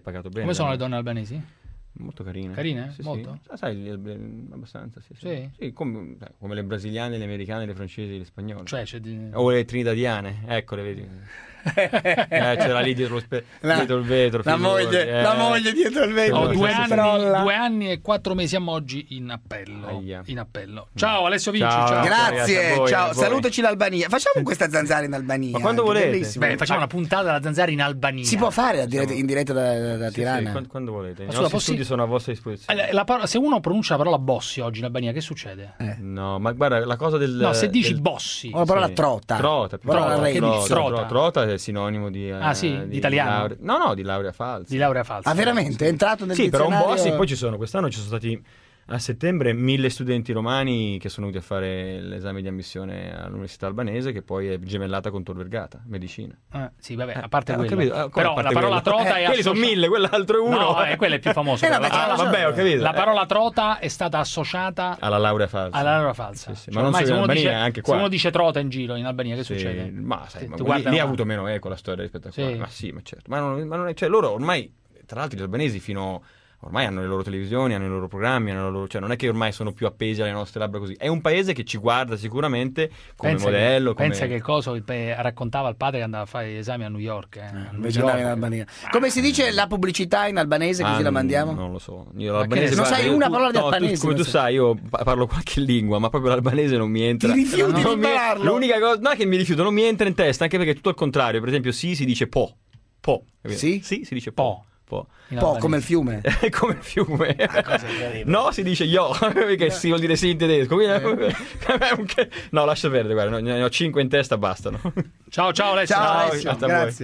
pagato bene. Come sono da le noi. donne albanesi? Molto carine. Carine? Sì, Molto? Sì. Ah, sai, il- il- abbastanza, sì. Sì, Sì? Sì, come, eh, come le brasiliane, le americane, le francesi, le spagnole. Cioè, c'è di- O le trinidadiane, ecco, le vedi. eh, c'era lì dietro, lo spe- La- dietro il vetro. la figurati, moglie- eh. la moglie dietro il vetro. Ho Sì, due sì, sì. anni, due anni e quattro mesi a Moggi in appello. Aia. In appello. Ciao Alessio Vinci, Ciao. ciao. Ragazzi, Grazie, a voi, ciao, a voi. salutaci l'Albania. Facciamo questa zanzara in Albania. Ma quando anche, volete. bellissimo. Beh, facciamo una puntata della zanzara in Albania. Si può fare a diretta- in diretta da, da- da Sì, Tirana? sì, quando, quando volete. I Ma scusa, nostri possi- studi sono a vostra disposizione. Eh, la parola- se uno pronuncia la parola bossi oggi in Albania, che succede? No, ma guarda, la cosa del... No, se dici del- bossi. Una parola Sì. trota. Trota, più Parola trota, reni. trota, Trota. trota, trota è sinonimo di... eh, Ah, sì? Di italiano? laurea- no, no, di laurea falsa. Di laurea falsa. Ah, veramente? È entrato nel Sì, però un dizionario? boss, poi ci sono, quest'anno ci sono stati a settembre mille studenti romani che sono venuti a fare l'esame di ammissione all'università albanese, che poi è gemellata con Tor Vergata, medicina. Eh, sì, vabbè, a parte Eh, ho quello. capito, eh, come Però a parte la parola quello? trota Eh, è quelli sono associa- mille, quell'altro è uno. No, eh, quella è più famosa. Eh, quella. vabbè, la, Ah, vabbè, ho capito. la Eh. parola trota è stata associata Alla laurea falsa. alla laurea falsa. Sì, sì, Cioè, ma non ormai solo se in uno Albania, dice- anche qua. Se uno dice trota in giro in Albania, che Sì, succede? ma sai, Ti- ma ti lì, guardano lì ha male. avuto meno eco la storia rispetto a qua. Sì. Ma sì, ma certo. Ma non, ma non è, cioè, loro ormai, tra l'altro, gli albanesi fino ormai hanno le loro televisioni, hanno i loro programmi, hanno le loro, cioè non è che ormai sono più appesi alle nostre labbra così. È un paese che ci guarda sicuramente come Pensa modello. che, come... pensa che il coso il pe- raccontava al padre che andava a fare gli esami a New York. Eh, a New Invece York. andava in Albania. Come si dice la pubblicità in albanese, così Ah, la mandiamo? Non lo so. Io Ma l'albanese che ne so? guarda, Non sai io- una tu- parola di no, tu- albanese, come non tu sai. sai, io pa- parlo qualche lingua, ma proprio l'albanese non mi entra. Ti rifiuti di Non mi- impararlo? L'unica cosa, non è che mi rifiuto, non mi entra in testa, anche perché è tutto al contrario. Per esempio, sì si dice po. Po. capito? Sì? Sì, si dice po. po. In Po', albanese. come il fiume. È come il fiume. No, si dice yo, perché si vuol dire sì in tedesco. Quindi- No, lascia perdere, guarda, ne ne ho cinque in testa, bastano. Ciao, ciao Alessio. Ciao, Ciao, Alessio, grazie a voi. grazie.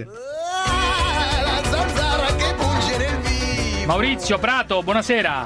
La zanzara che punge nel vivo. Maurizio Prato, buonasera.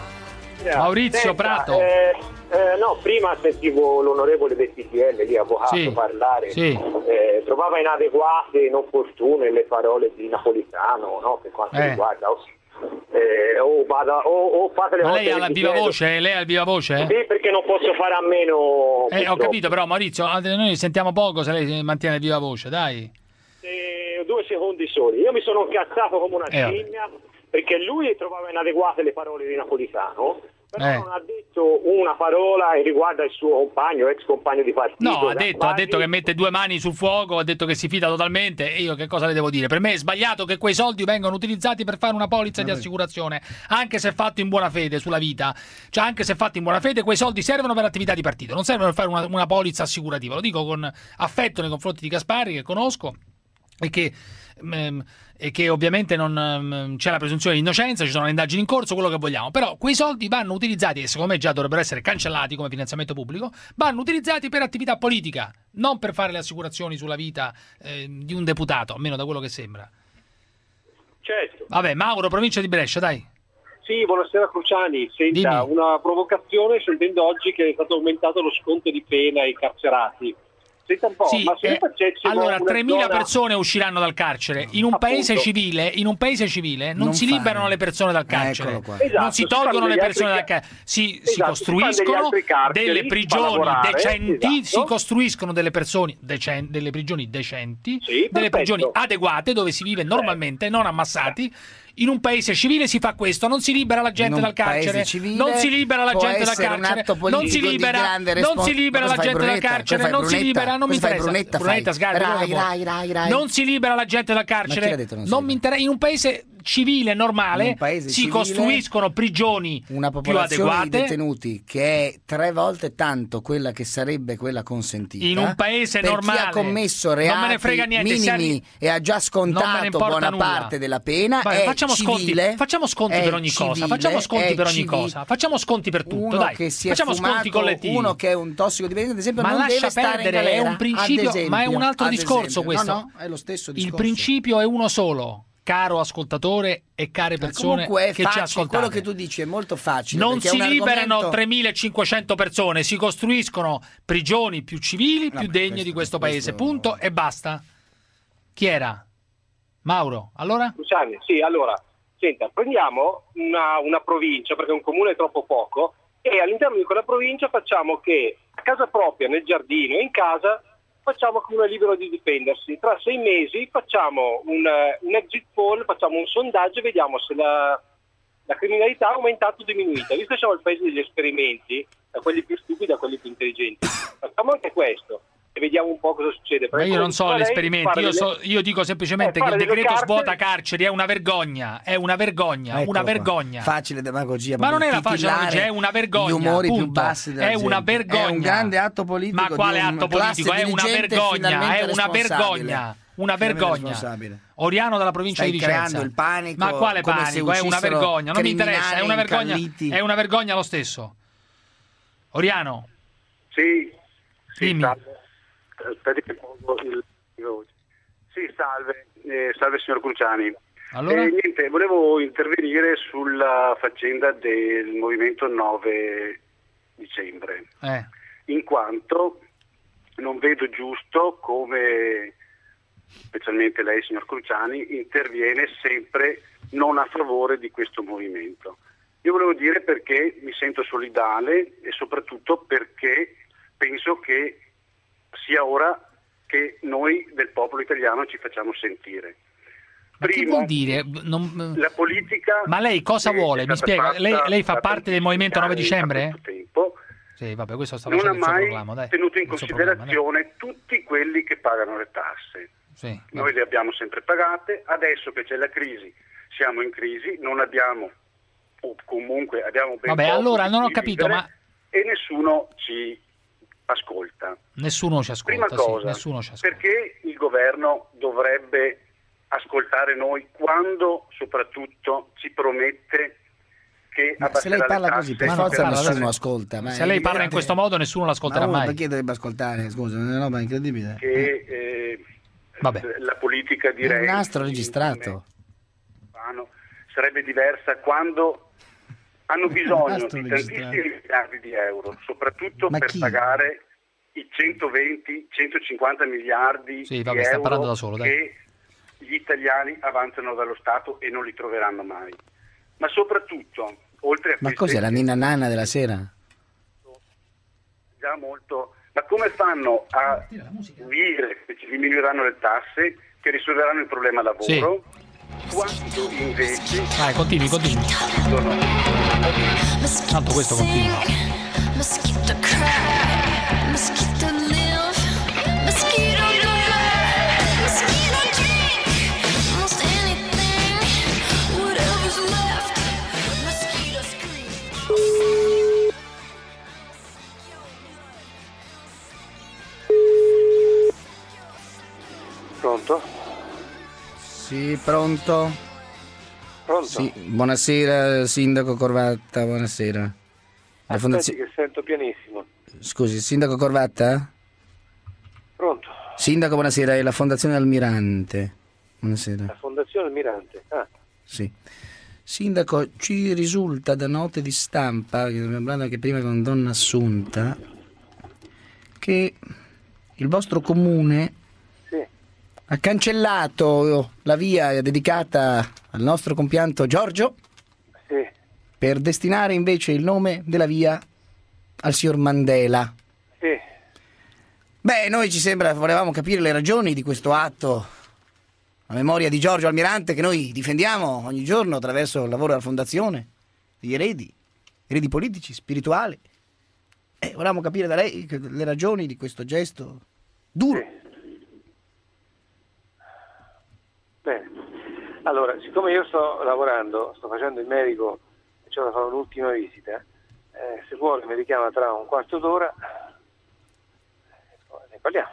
Maurizio Senta, Prato. eh, eh, no, prima sentivo l'onorevole del P T L lì, avvocato, Sì, parlare. sì. Eh, trovava inadeguate, inopportune le parole di Napolitano, no? Per quanto Eh. riguarda. O, eh, o, vada, o, o fate le Ma volte lei ha che la vi viva chiedo. voce? Lei ha il viva voce? Sì, perché non posso fare a meno. Eh, ho purtroppo. capito, però Maurizio, ah, noi sentiamo poco se lei mantiene il viva voce, dai. Eh, due secondi soli. Io mi sono incazzato come una Eh, vabbè. scimmia perché lui trovava inadeguate le parole di Napolitano, però Eh. non ha detto una parola riguardo al suo compagno, ex compagno di partito. No, ha Gasparri. detto, ha detto che mette due mani sul fuoco, ha detto che si fida totalmente e io che cosa le devo dire? Per me è sbagliato che quei soldi vengano utilizzati per fare una polizza di assicurazione, anche se fatto in buona fede sulla vita. Cioè, anche se fatto in buona fede, quei soldi servono per attività di partito, non servono per fare una, una polizza assicurativa. Lo dico con affetto nei confronti di Gasparri, che conosco e che... ehm, e che ovviamente non ehm, c'è la presunzione di innocenza, ci sono le indagini in corso, quello che vogliamo, però quei soldi vanno utilizzati, e secondo me già dovrebbero essere cancellati come finanziamento pubblico, vanno utilizzati per attività politica, non per fare le assicurazioni sulla vita eh, di un deputato, almeno da quello che sembra. Certo. Vabbè, Mauro, provincia di Brescia, dai. Sì, buonasera Cruciani. Senta, Dimmi. una provocazione sentendo oggi che è stato aumentato lo sconto di pena ai carcerati. Senta un po', Sì, ma se eh, noi facessimo allora una tremila zona- persone usciranno dal carcere. In un Appunto. paese civile, in un paese civile non, Non si fare. liberano le persone dal carcere. Eccolo qua. Esatto, non si si tolgono fanno le degli persone dal altri ca- carcere. Si, si Esatto, si fanno degli costruiscono altri carceri, delle si fa prigioni lavorare, decenti, esatto. si costruiscono delle persone decen- delle prigioni decenti, Sì, delle perfetto. prigioni adeguate dove si vive normalmente, non ammassati. In un paese civile si fa questo, non si libera la gente In un dal carcere, paese civile non si libera la può gente dal essere un carcere, atto non si politico di libera, grande non respons- si libera Cosa la fai, gente dal Brunetta? carcere, Cosa fai, non si Brunetta? libera, non mi Cosa fai, interessa. Brunetta, Brunetta, fai? sgarra, Rai, quello che vuoi. rai, rai, rai. Non si libera la gente dal carcere. Ma chi l'ha detto non si non libera? mi interessa. In un paese civile normale In un paese si civile, costruiscono prigioni Una più popolazione di adeguate. detenuti che è tre volte tanto quella che sarebbe quella consentita. In un paese per normale. chi ha commesso Non me ne reati frega niente, se minimi arri- e ha già Non me ne scontato importa buona nulla. parte della pena, Vai, è facciamo civile, sconti, facciamo sconti è per ogni cosa, civile, facciamo sconti è per ogni civile. cosa, facciamo sconti per tutto, Uno dai. che si è Facciamo fumato, sconti collettivi. uno che è un tossicodipendente, ad esempio, Ma non lascia deve stare in perdere, è galera, un principio, ad esempio, ma è un altro ad discorso esempio. questo. No, no, è lo stesso discorso. Il principio è uno solo, caro ascoltatore e care persone Comunque è che ci facile, ascoltate. quello che tu dici è molto facile. Non perché si è un liberano argomento- tremilacinquecento persone, si costruiscono prigioni più civili, più degne di questo paese. Punto e basta. Chi era? Mauro, allora? Cruciani, sì, allora, senta, prendiamo una, una provincia, perché un comune è troppo poco, e all'interno di quella provincia facciamo che a casa propria, nel giardino e in casa, facciamo che uno è libero di difendersi. Tra sei mesi facciamo un, un exit poll, facciamo un sondaggio e vediamo se la, la criminalità ha aumentato o diminuita. Visto che siamo il paese degli esperimenti, da quelli più stupidi a quelli più intelligenti, facciamo anche questo e vediamo un po' cosa succede. Ma io non so gli esperimenti, io, so, io dico semplicemente eh, che il decreto carceri... svuota carceri è una vergogna, è una vergogna, Ecco una qua. vergogna. Facile demagogia. Ma non è la facile titillare demagogia, è una vergogna. Gli umori punto. più bassi della È gente. una vergogna. È un grande atto politico. Ma quale di un atto classe politico? È una dirigente vergogna, finalmente è una responsabile. vergogna. Una vergogna. responsabile. Oriano dalla provincia Stai di Vicenza. creando il panico. Ma quale come panico? se È una uscissero vergogna, non mi interessa, è una criminali vergogna. incalliti. È una vergogna lo stesso. Oriano. Sì, sì, Dimmi. salve. Aspetti che pongo il il voce. Sì, salve, eh, salve signor Cruciani. Allora? Eh, niente, volevo intervenire sulla faccenda del movimento nove dicembre, Eh. in quanto non vedo giusto come, specialmente lei signor Cruciani, interviene sempre non a favore di questo movimento. Io volevo dire perché mi sento solidale e soprattutto perché penso che sia ora che noi del popolo italiano ci facciamo sentire. Ma che vuol dire? Non- La politica... Ma lei cosa è vuole? Mi stata spiega. fatta Lei, lei fa da parte del movimento nove dicembre? tempo, Sì, vabbè, questo sta non ha facendo il suo mai programma, dai. tenuto in Il suo programma, considerazione tutti quelli che pagano le tasse. Sì, Noi le abbiamo sempre pagate, adesso che c'è la crisi, siamo in crisi, non abbiamo, o comunque abbiamo ben Vabbè, poco allora di non ho cui capito, vivere ma e nessuno ci ascolta. nessuno ci ascolta, Prima sì, cosa, nessuno ci ascolta. perché il governo dovrebbe ascoltare noi quando soprattutto ci promette che Ma se lei abbasserà parla le così, per tasse? forza parla nessuno così. ascolta. Ma Se è lei parla in evidente- questo modo nessuno l'ascolterà Ma uno mai. perché dovrebbe ascoltare? Scusa, è una roba incredibile. che eh, la politica È direi un nastro registrato. Milano sarebbe diversa quando hanno bisogno Nastro di registrato. tantissimi miliardi di euro, soprattutto Ma per chi? pagare i centoventi centocinquanta miliardi Sì, vabbè, di sta euro parlando da solo, dai. che gli italiani avanzano dallo Stato e non li troveranno mai. Ma soprattutto, oltre a Ma queste- cos'è la ninna nanna della sera? già molto, ma come fanno a dire che ci diminuiranno le tasse, che risolveranno il problema lavoro, quando invece Vai, continui, continui. Tanto questo continua. Mosquito cry, mosquito live, mosquito die, mosquito drink, almost anything, whatever's left, mosquito scream. Pronto? Sì, pronto? Pronto? Sì, buonasera, sindaco Corvatta, buonasera. La Aspetti fondazione... che sento pianissimo. Scusi, sindaco Corvatta? Pronto? Sindaco, buonasera, è la Fondazione Almirante. Buonasera. La Fondazione Almirante. Ah, Sì. Sindaco, ci risulta da note di stampa, che abbiamo parlato anche prima con donna Assunta, che il vostro comune sì. ha cancellato la via dedicata al nostro compianto Giorgio Sì. per destinare invece il nome della via al signor Mandela. Sì. Beh, noi ci sembra, volevamo capire le ragioni di questo atto a memoria di Giorgio Almirante che noi difendiamo ogni giorno attraverso il lavoro della Fondazione, gli eredi, eredi politici, spirituali. E volevamo capire da lei che- le ragioni di questo gesto duro. Bene. Allora, siccome io sto lavorando, sto facendo il medico e c'ho da fare un'ultima visita, eh, se vuole mi richiama tra un quarto d'ora e poi ne parliamo.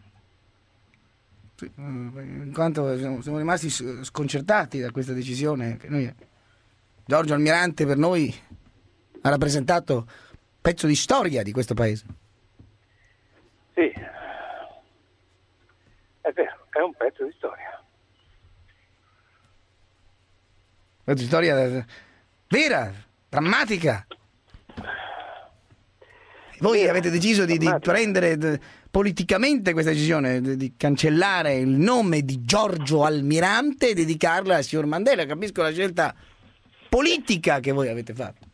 Sì, in quanto siamo, siamo rimasti s- sconcertati da questa decisione che noi, Giorgio Almirante per noi ha rappresentato un pezzo di storia di questo paese. Sì, è vero, è un pezzo di storia. Pezzo di storia eh, vera, drammatica. Voi avete deciso di, di prendere d- politicamente questa decisione, di, di cancellare il nome di Giorgio Almirante e dedicarla al signor Mandela. Capisco la scelta politica che voi avete fatto.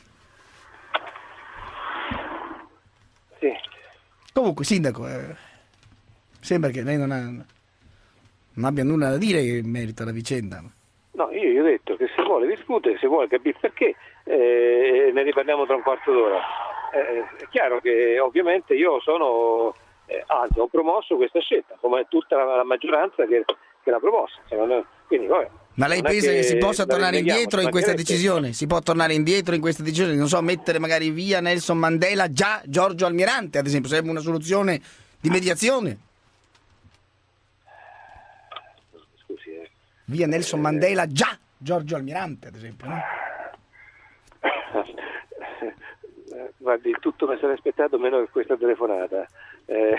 Sì. Comunque, sindaco, eh, sembra che lei non, ha, non abbia nulla da dire in merito alla vicenda. No, io gli ho detto che se vuole discutere, se vuole capire perché, eh, ne riparliamo tra un quarto d'ora. Eh, è chiaro che ovviamente io sono, eh, anzi ho promosso questa scelta, come tutta la, la maggioranza che, che l'ha promossa. Cioè, quindi, vabbè, Ma lei pensa che, che si possa tornare indietro in questa decisione? Si può tornare indietro in questa decisione? Non so, mettere magari via Nelson Mandela, già Giorgio Almirante, ad esempio, sarebbe una soluzione di mediazione? Scusi, eh. Via Nelson Mandela, già Giorgio Almirante, ad esempio, no? Guardi, tutto mi sarei aspettato meno che questa telefonata. Eh,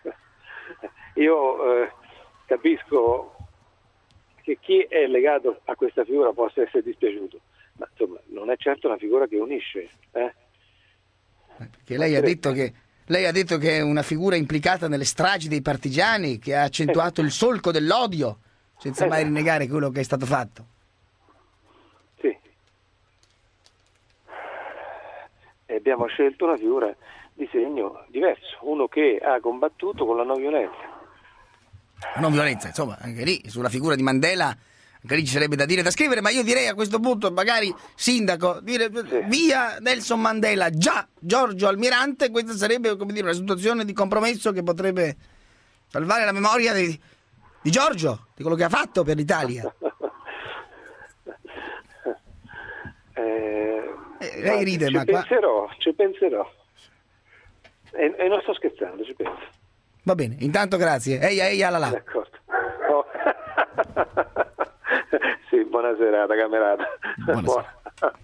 io eh, capisco che chi è legato a questa figura possa essere dispiaciuto, ma insomma non è certo una figura che unisce. Eh? Perché lei ha detto che lei ha detto che è una figura implicata nelle stragi dei partigiani, che ha accentuato il solco dell'odio, senza mai rinnegare quello che è stato fatto. Sì. E abbiamo scelto una figura di segno diverso, uno che ha combattuto con la non violenza. La non violenza, insomma, anche lì, sulla figura di Mandela, anche lì ci sarebbe da dire e da scrivere, ma io direi a questo punto, magari, sindaco, dire via Nelson Mandela, già Giorgio Almirante, questa sarebbe, come dire, una situazione di compromesso che potrebbe salvare la memoria di, di Giorgio, di quello che ha fatto per l'Italia. Eh, eh, lei ride, ci ma qua... penserò, ci penserò. E, e non sto scherzando, ci penso. Va bene, intanto grazie. Ehi, ehi, alla là. D'accordo. Oh. Sì, buona serata, camerata. Buona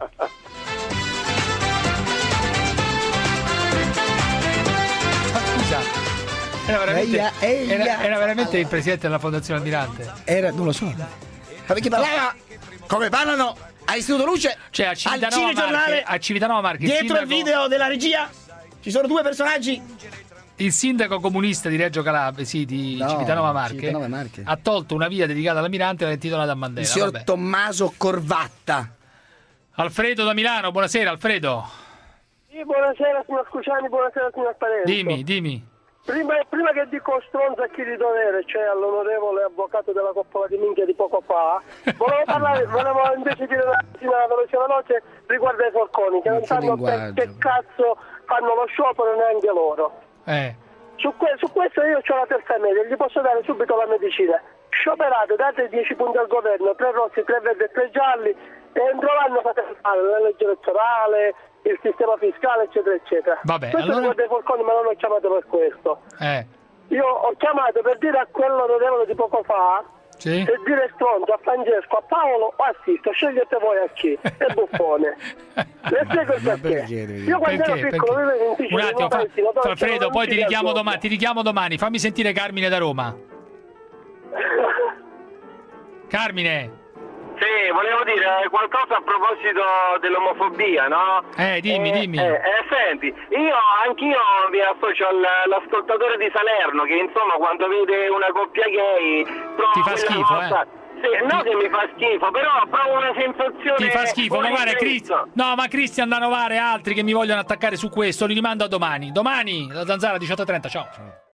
Scusa, era veramente, Eia, eia. Era, era veramente il presidente della Fondazione Almirante? Era, non lo so. Ma perché parlava come parlano a Istituto Luce, cioè a al Civitanova cinegiornale, Marche, a Civitanova Marche, dietro sindaco, il video della regia ci sono due personaggi. il sindaco comunista di Reggio Calabria, sì, di No, Civitanova Marche, Civitanova Marche. ha tolto una via dedicata all'Almirante e l'ha intitolata a Mandela. Il signor Vabbè. Tommaso Corvatta. Alfredo da Milano, buonasera Alfredo. Sì, buonasera signor Cruciani, buonasera signor Parenzo. Dimmi, dimmi. Prima, prima che dico stronzo a chi di dovere, cioè all'onorevole avvocato della coppola di minchia di poco fa, volevo parlare, volevo invece dire una cosa veloce veloce riguardo ai forconi, che non sanno per che cazzo fanno lo sciopero neanche loro. Eh. Su, que- su questo io ho la terza media, gli posso dare subito la medicina. Scioperate, date dieci punti al governo, tre rossi, tre verdi e tre gialli, e entro l'anno fate fare la legge elettorale, il sistema fiscale, eccetera, eccetera. Vabbè, questo allora... riguarda i forconi, ma non ho chiamato per questo. Eh. Io ho chiamato per dire a quell'onorevole di poco fa, sì? per dire stronzo a Francesco, a Paolo o a Sisto, scegliete voi a chi, è buffone. Le spiego il perché. Io quando Perché? ero piccolo Perché? vivevo in Sicilia, Un attimo, in un paesino, fa... dove Alfredo, c'erano poi ti amici richiamo, del domani, ti richiamo domani. Fammi sentire Carmine da Roma. Carmine. Sì, volevo dire qualcosa a proposito dell'omofobia, no? Eh, dimmi, eh, dimmi. Eh, eh, senti, io anch'io mi associo all'ascoltatore di Salerno che insomma quando vede una coppia gay prova ti fa quella schifo, cosa... eh? Sì, no che mi fa schifo, però provo una sensazione... Ti fa schifo, ma guarda, Cristo. Cristian. No, ma Cristian da Novare e altri che mi vogliono attaccare su questo, li rimando a domani. Domani, la Zanzara diciotto e trenta, ciao.